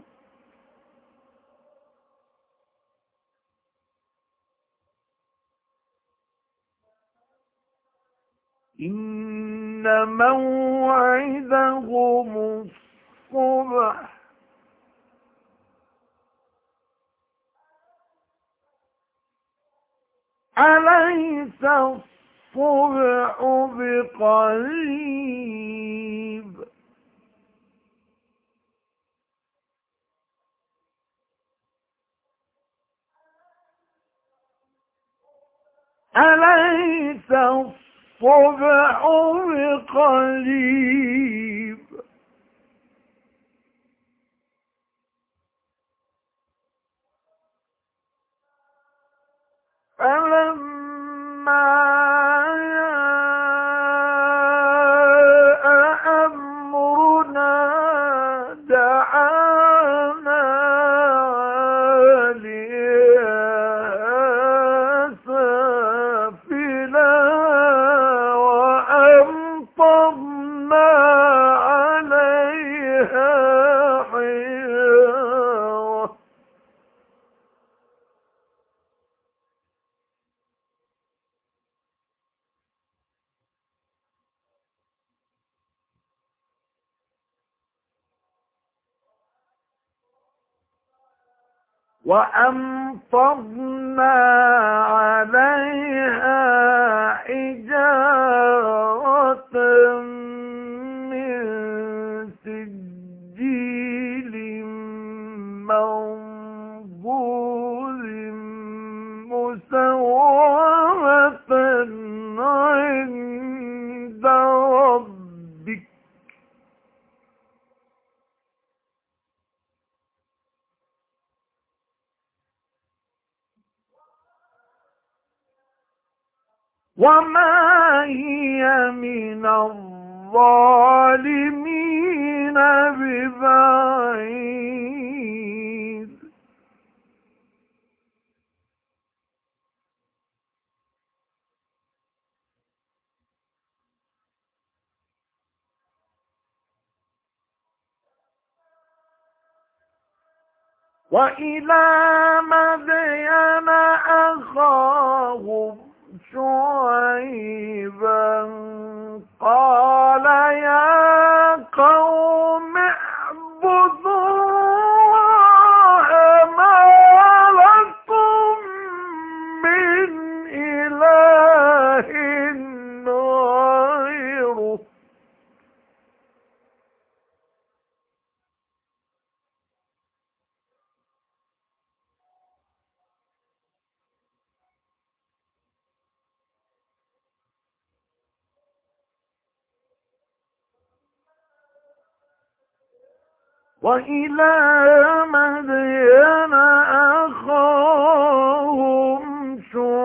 إن موعدهم الصبح أليس الصبح بقريب أليس الصبح بقريب فلما جاء أمرنا دعانا عاليها سافلها وأمطرنا عليها حجارة وأمطرنا عليها حجارة من سجيل منضود مسومة عند ربك وما هي من الظالمين ببعيد وإلى مدين أخاهم شعيبا قال يا قوم اعبدوا الله ما لكم من إله غيره وإلى مدين أخاهم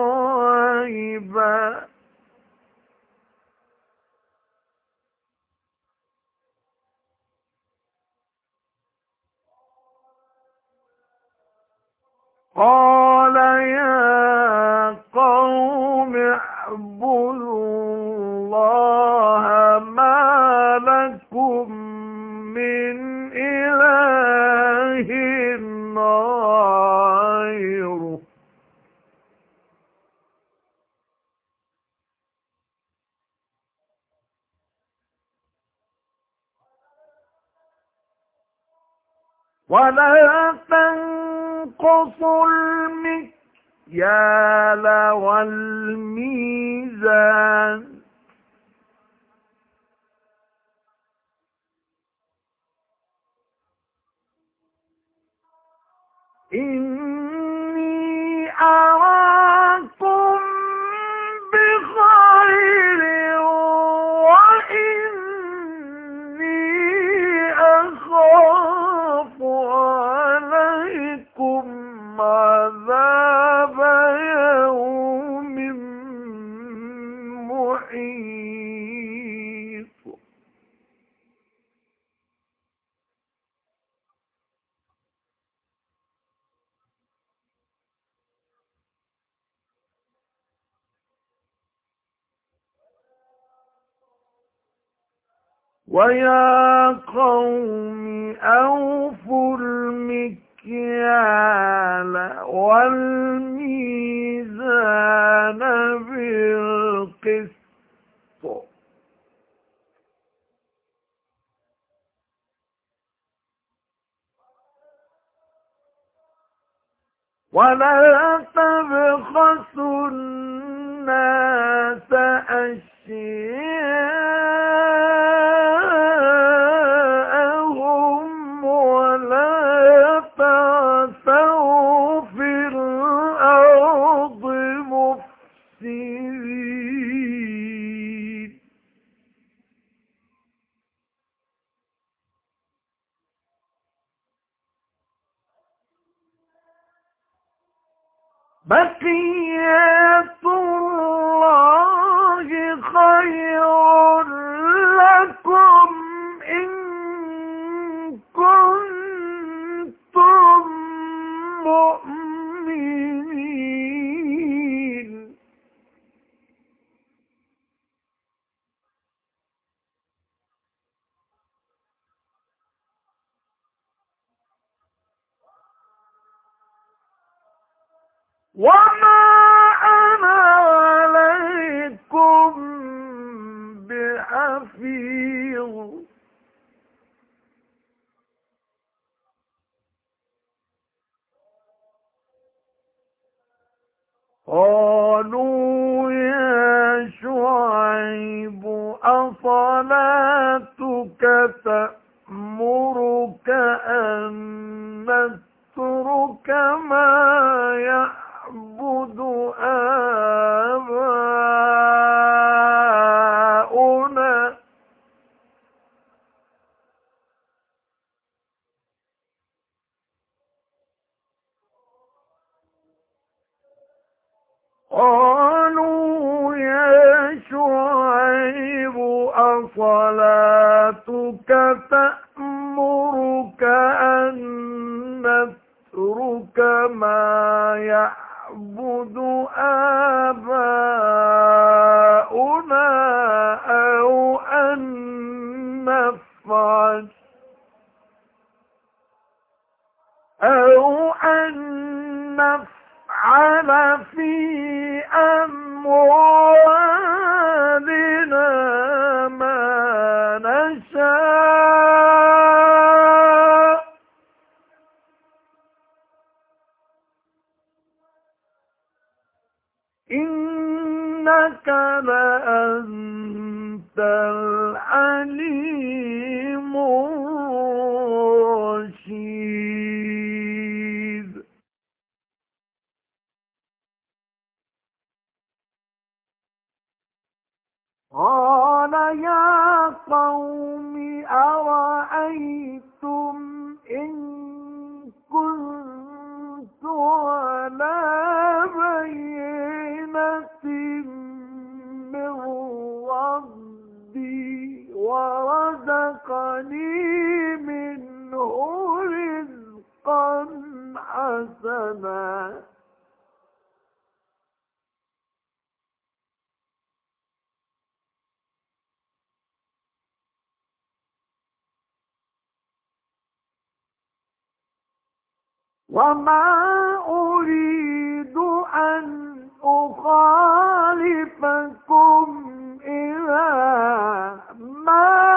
شعيبا قال يا قوم اعبدوا الله ما لكم من إله غيره ولا تنقصوا المكيال والميزان إني أراكم بخير وإني أخاف عليكم عذاب يوم محيط ويا قوم أوفوا المكيال والميزان بالقسط ولا تبخسوا أشياءهم ولا تعثوا في الأرض مفسدين بقية الله خير لكم إن كنتم مؤمنين وما أنا عليكم بحفيظ قالوا يا شعيب أصلاتك تأمرك أن نترك ما يعبد آباؤنا قالوا يا شعيب أصلاتك تأمرك أن نترك ما يعبد آباؤنا أو أن نفعل في أموالنا ما نشاء إنك لأنت العليم الرشيد قال يا قوم أرأيتم إن كنت على بينة من ربي ورزقني منه رزقا حسنا وما أريد أن أخالفكم إلى ما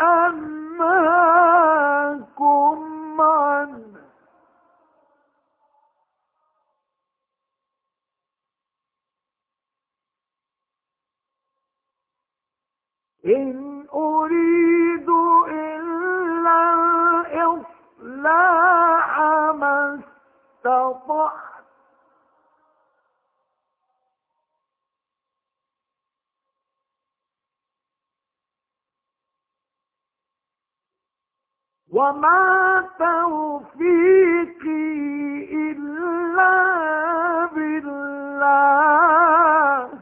أنهاكم عنه إن أريد إلا الإصلاح ما استطعت وما توفيقي إلا بالله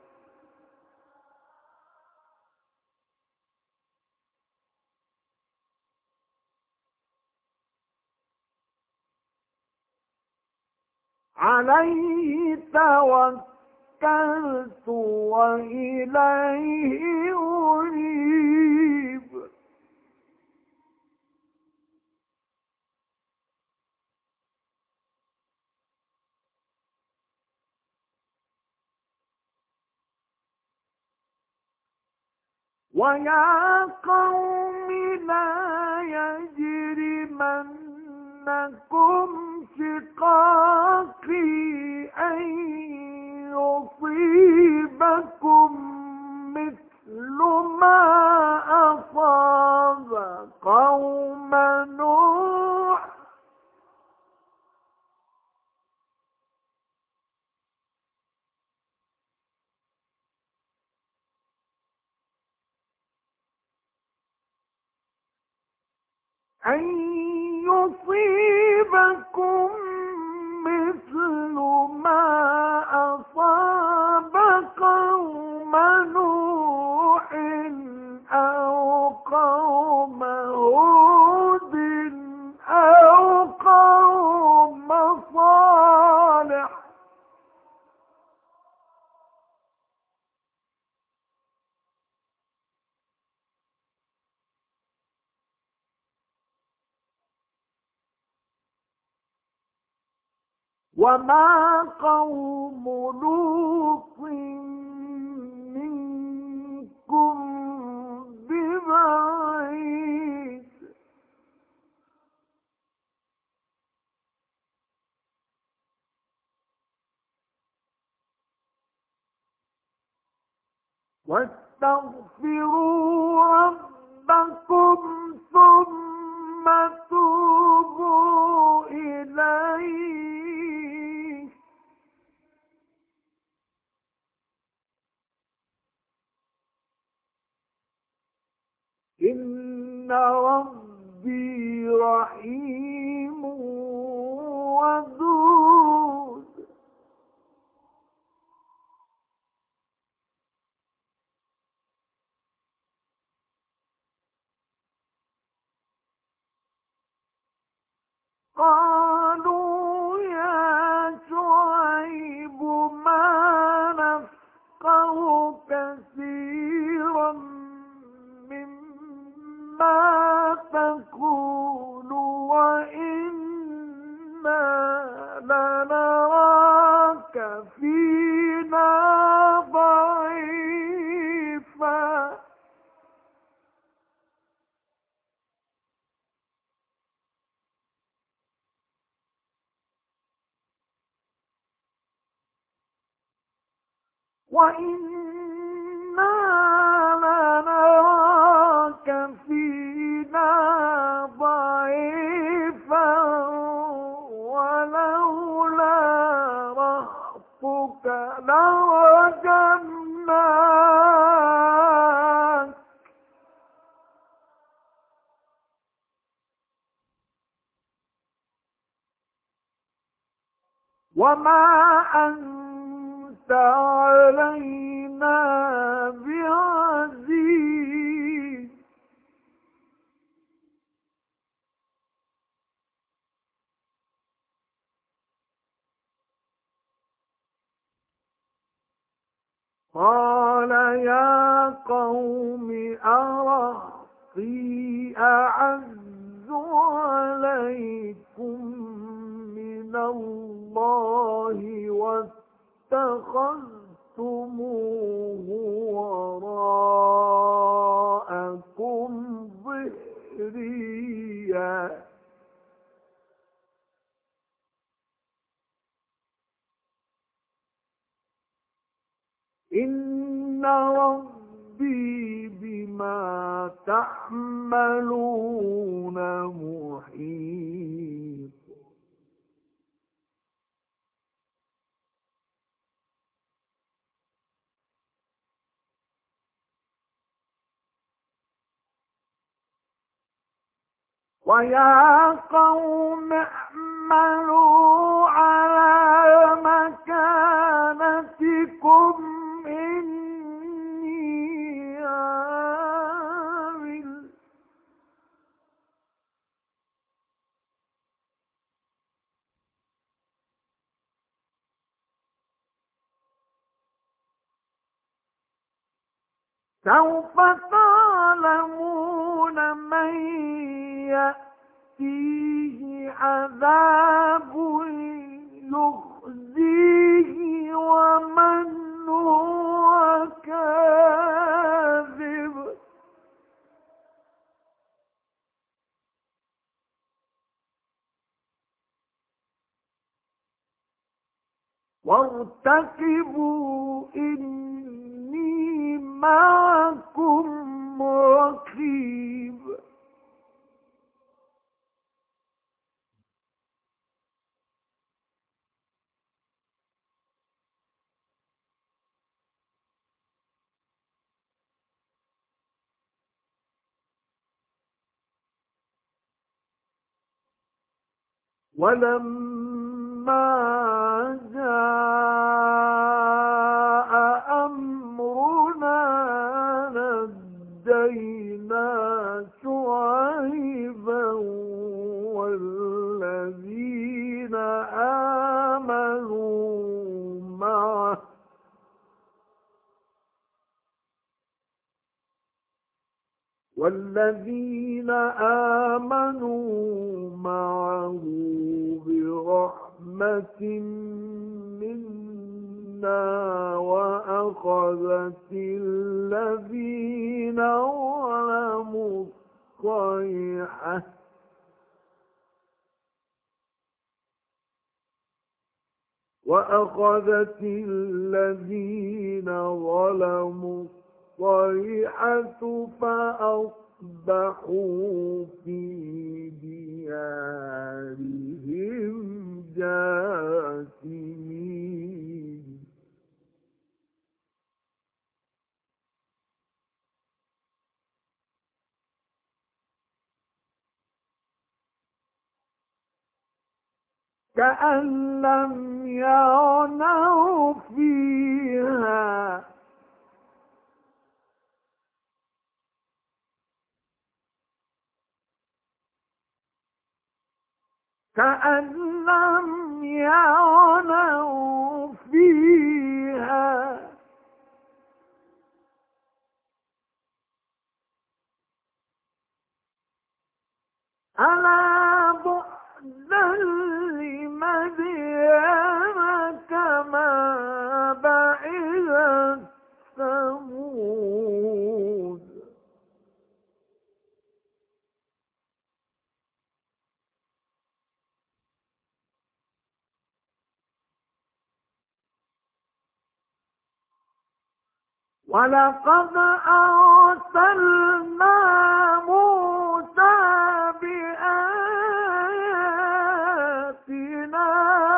عليه توكلت وإليه أنيب ويا قوم لا يجرمنكم شقاقي أن يصيبكم أن يصيبكم مثل ما أصاب قوم نوح أو قوم هود أو قوم صالح وما قوم لوط منكم ببعيد واستغفروا ربكم ثم توبوا إليه إن ربي رحيم ودود قالوا يا شعيب ما نفقه كثيرا مما تقول وإنا لنراك فينا ضعيفا وإنا لنراك فينا ضعيفا ولولا رهطك لرجمناك وما أنت علينا بعزيز قال يا قوم أرهطي أعز عليكم من الله واتخذتموه وراءكم ظهريا إن ربي بما تعملون محيط ويا قوم اعملوا على مكانتكم إني عامل سوف تعلمون من يأتيه عذاب يخزيه ومن هو كاذب وارتقبوا إني معكم رقيب ولما جاء أمرنا نجينا شعيبا والذين آمنوا معه برحمة منا وأخذت الذين ظلموا الصيحة فأصبحوا في ديارهم جاثمين كأن لم يغنوا فيها ألا بعدا لمدين كما بعدت ثمود ولقد أرسلنا موسى بآياتنا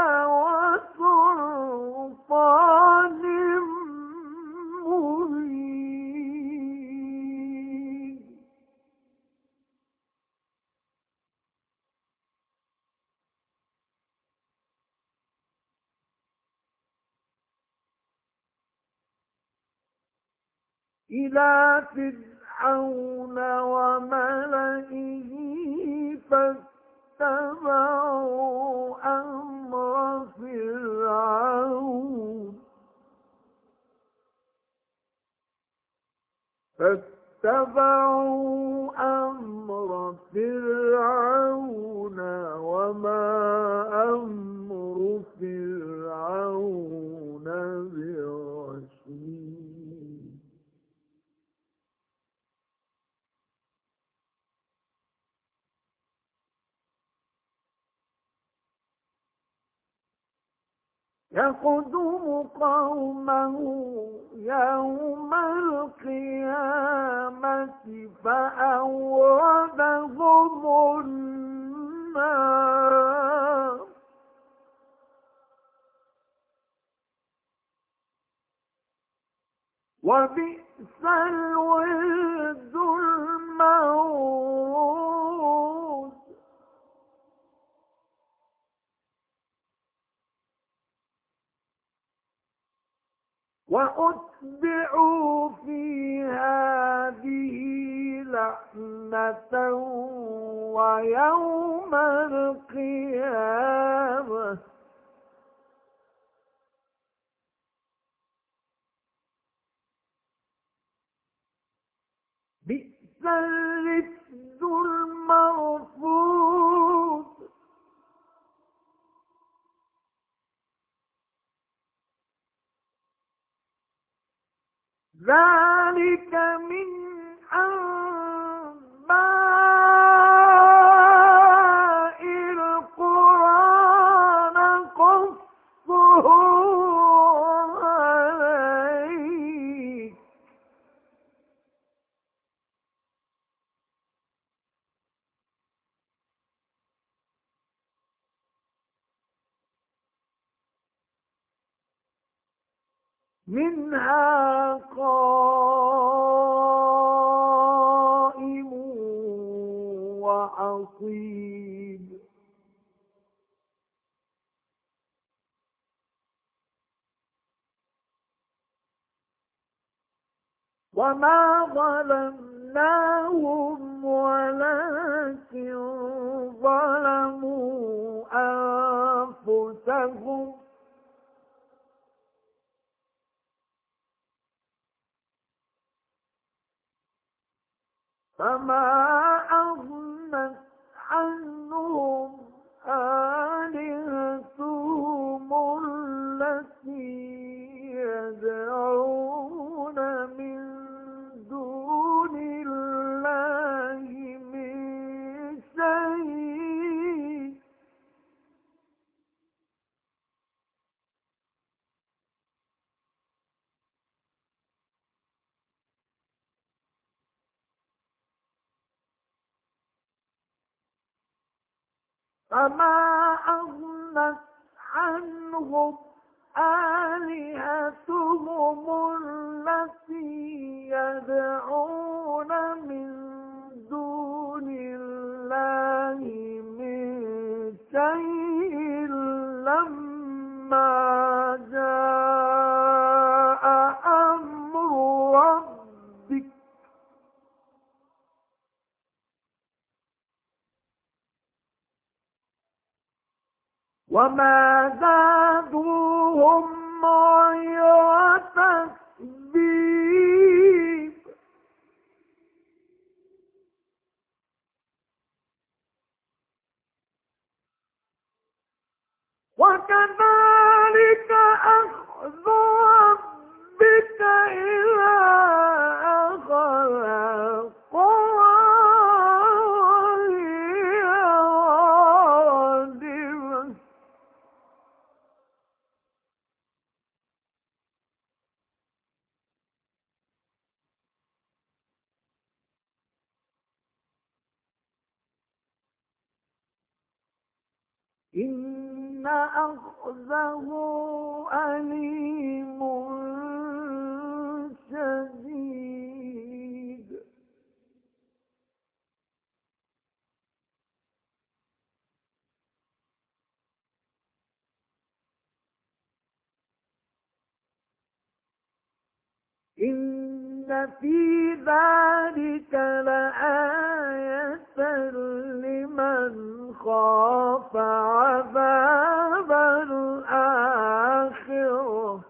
وسلطان مبين إلى فرعون وملئه فاتبعوا أمر فرعون وما أمر فرعون برشيد يقدم قومه يوم القيامة فأوردهم النار وبئس الورد المورود وأتبعوا في هذه لعنة ويوم القيامة بئس الرفد المرفوض ذلك من أنباء القرى نقصه عليك منها قائم وحصيد وما ظلمناهم ولكن ظلموا أنفسهم فما أغنت عنهم آلهتهم التي يدعون من دون الله من شيء فما أغنت عنهم آلهتهم التي يدعون من دون الله من شيء لما جاء أمر ربك وما زادوهم غير تتبيب وكذلك أخذ ربك إذا أخذ القرى وهي ظالمة إن أخذه أليم شديد إن في ذلك لآية لمن خاف عذاب الآخرة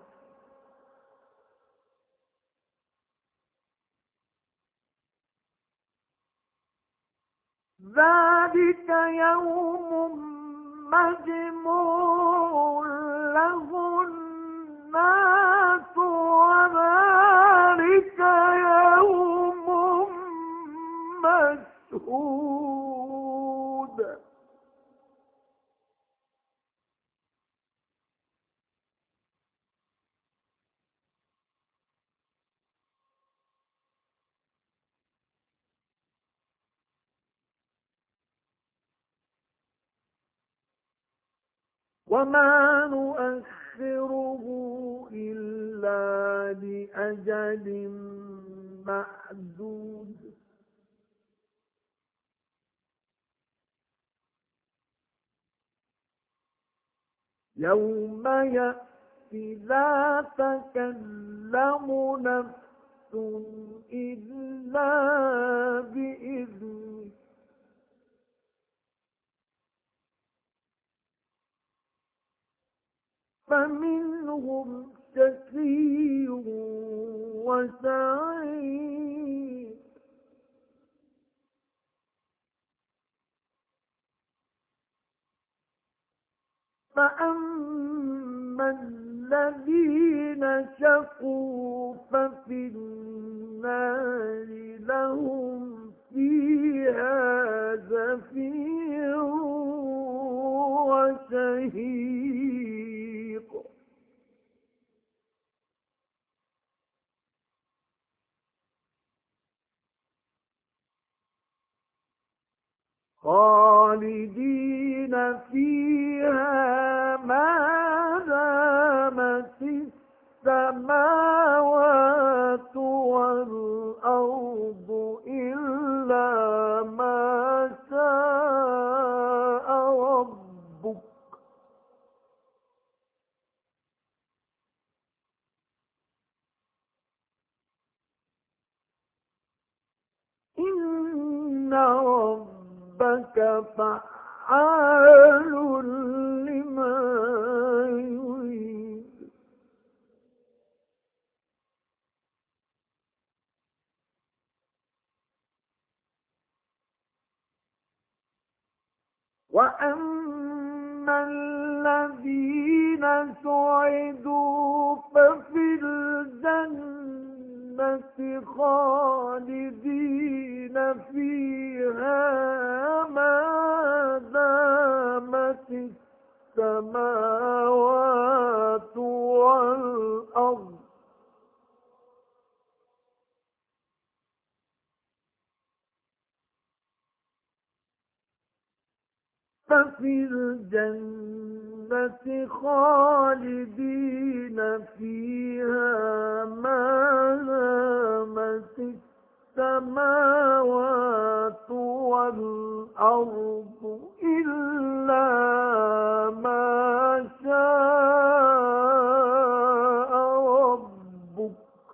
ذلك يوم مجموع له الناس وذلك يوم مشهود وما نؤخره إلا لأجل معدود يوم يأتي لا تكلم نفس إلا بإذنه فمنهم شقي وسعيد فأما الذين شقوا ففي النار لهم فيها زفير وشهيق خالدين فيها ما دامت السماوات والأرض إلا ما شاء ربك إنك فعال لما يريد. وأما الذين سعدوا ففي الجنة خالدين فيها ما دامت السماوات والأرض ففي الجنة خالدين فيها ما دامت السماوات والأرض إلا ما شاء ربك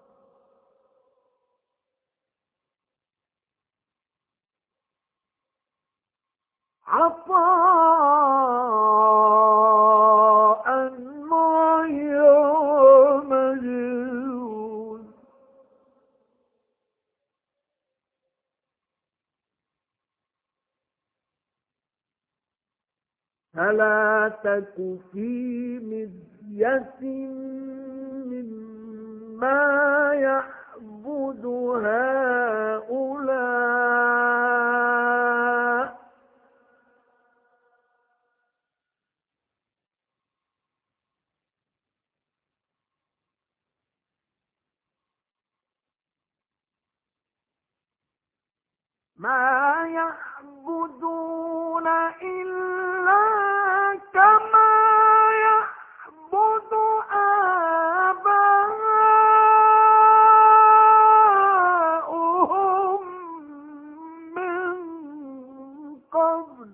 عطاء غير مجنون. فلا تك في مرية مما يعبد هؤلاء ما يعبدون إلا كما يعبد آباؤهم من قبل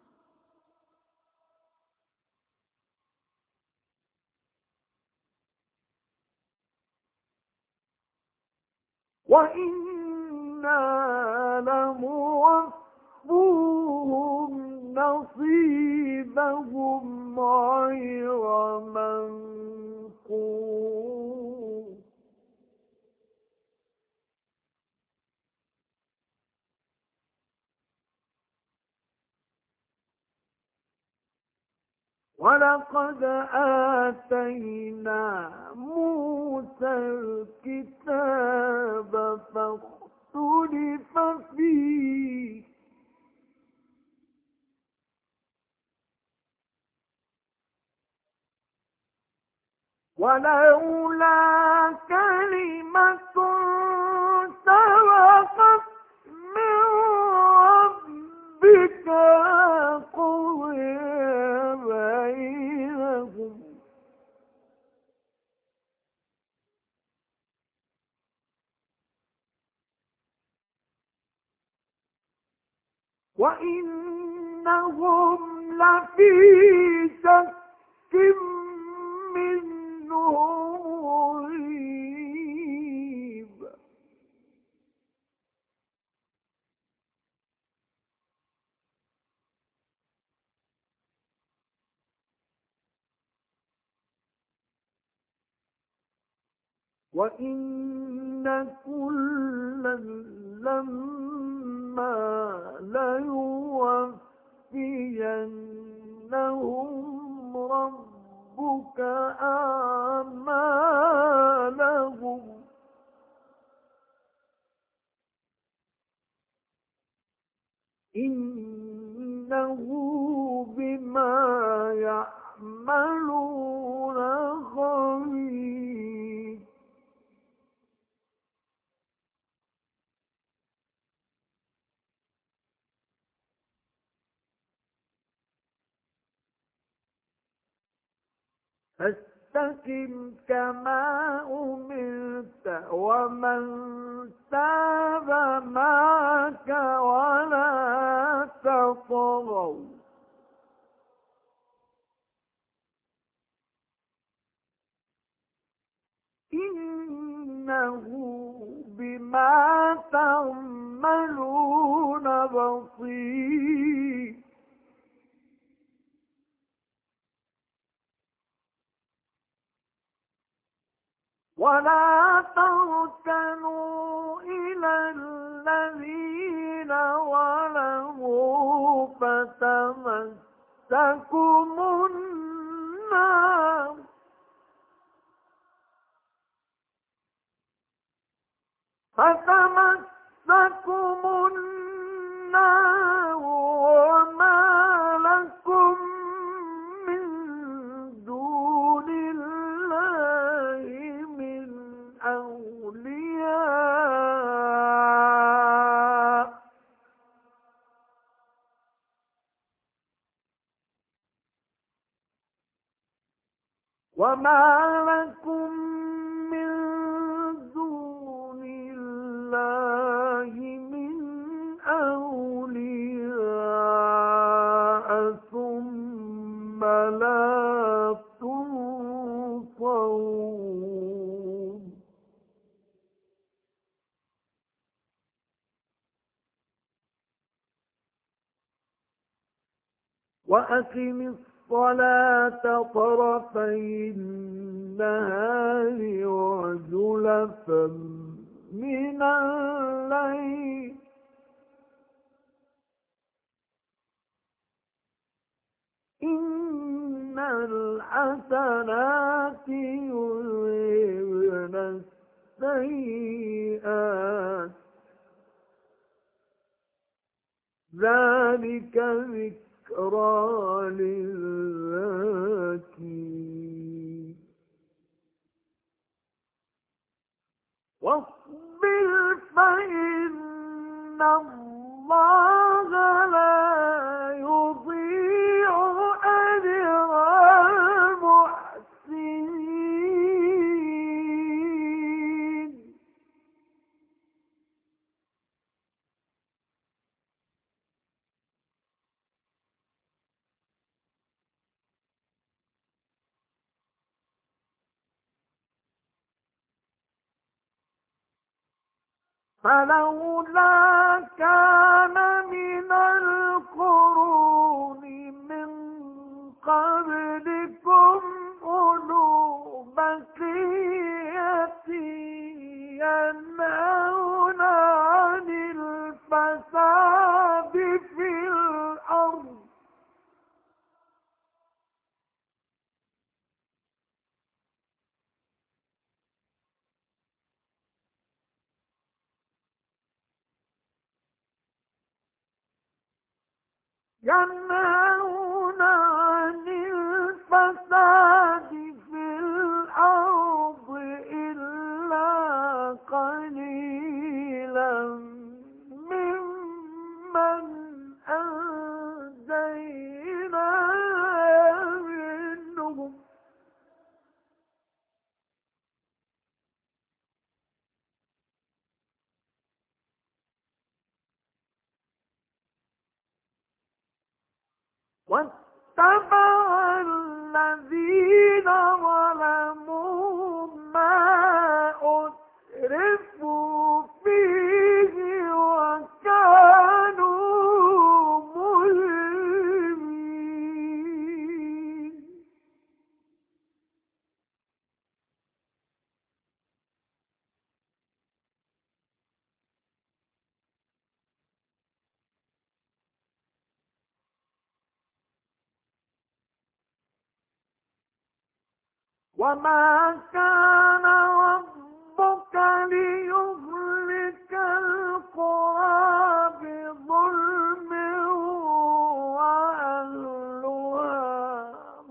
وإنا لموفوهم نصيبهم غير منقوص. ولقد آتينا موسى الكتاب فاختلف فيه ولولا كلمة سبقت من ربك لقضي بينهم وإنهم لفي شك منه مريب. وإن كلا لما ليوفينهم ربك أعمالهم إنه بما يعملون خبير. فاستقم كما أمرت ومن تاب معك ولا تطغوا إنه بما تعملون بصير ولا تركنوا إلى الذين ظلموا فتمسكم النار وما لكم من دون الله من أولياء وما لكم من دون الله من أولياء ثم لا تنصرون وأقم الصلاة طرفي النهار وزلفا من الليل إن الحسنات يذهبن السيئات ذلك ذكرى للذاكرين واصبر فإن الله لا يضيع أجر المحسنين فلولا كان من القرون من قبلكم أولو بقية ينهون عن الفساد في الأرض ينهون عن الفساد في الأرض إلا قليلا ممن أنجينا منهم واتبع الذين ظلموا ما أترفوا فيه وكانوا مجرمين وما كان ربك ليهلك القرى بظلم وأهلها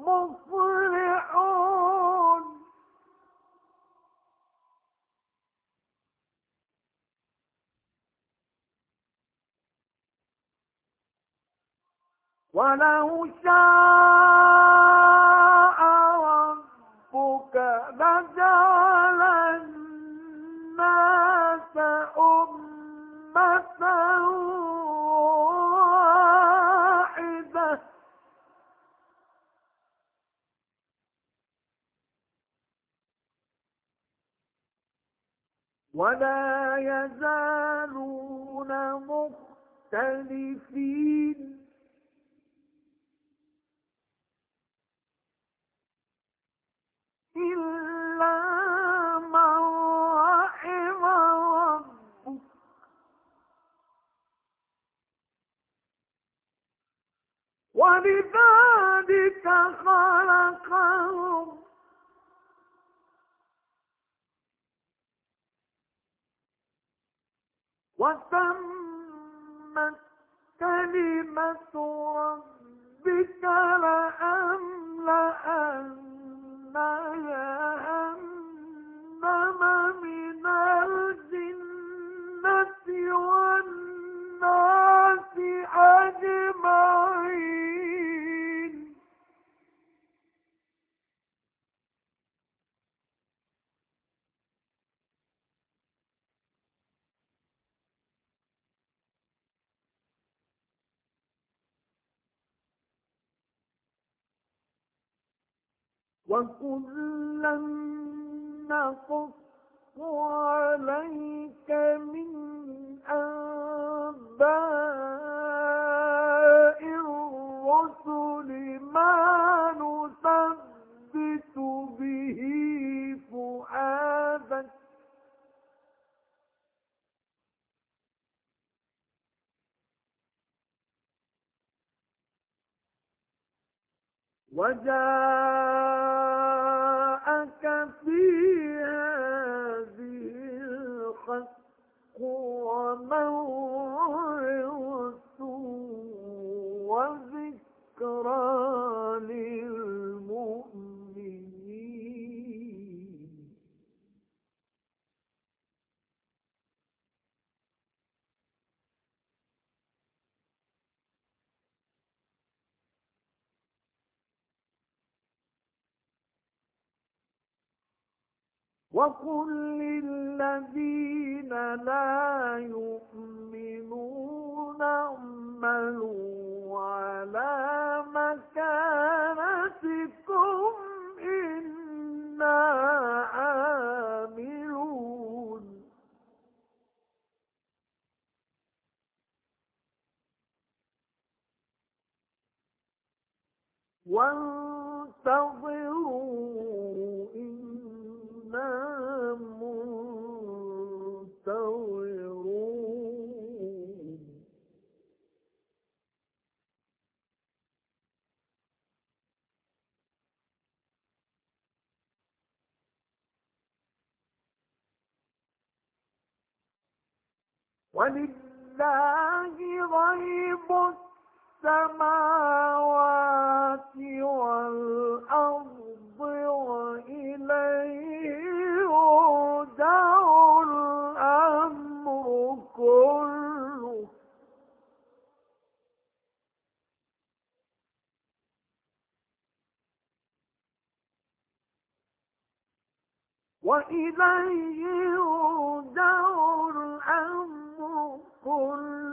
مصلحون ولو شاء ربك لجعل الناس أمة واحدة ولا يزالون مختلفين مختلفين إلا من رحم ربك ولذلك خلقهم وتمت كلمة ربك لأملأن جهنم من الجنة والناس أجمعين وكلا نقص عليك من أنباء الرسل ما نثبت به فؤادك وجاءك في هذه الحق وموعظة وذكرى للمؤمنين وقل للذين لا يؤمنون اعملوا على مكانتكم إنا عاملون وانتظروا إنا منتظرون ولله غيب السماوات والأرض وإليه يرجع الأمر كله وإليه يرجع الأمر كله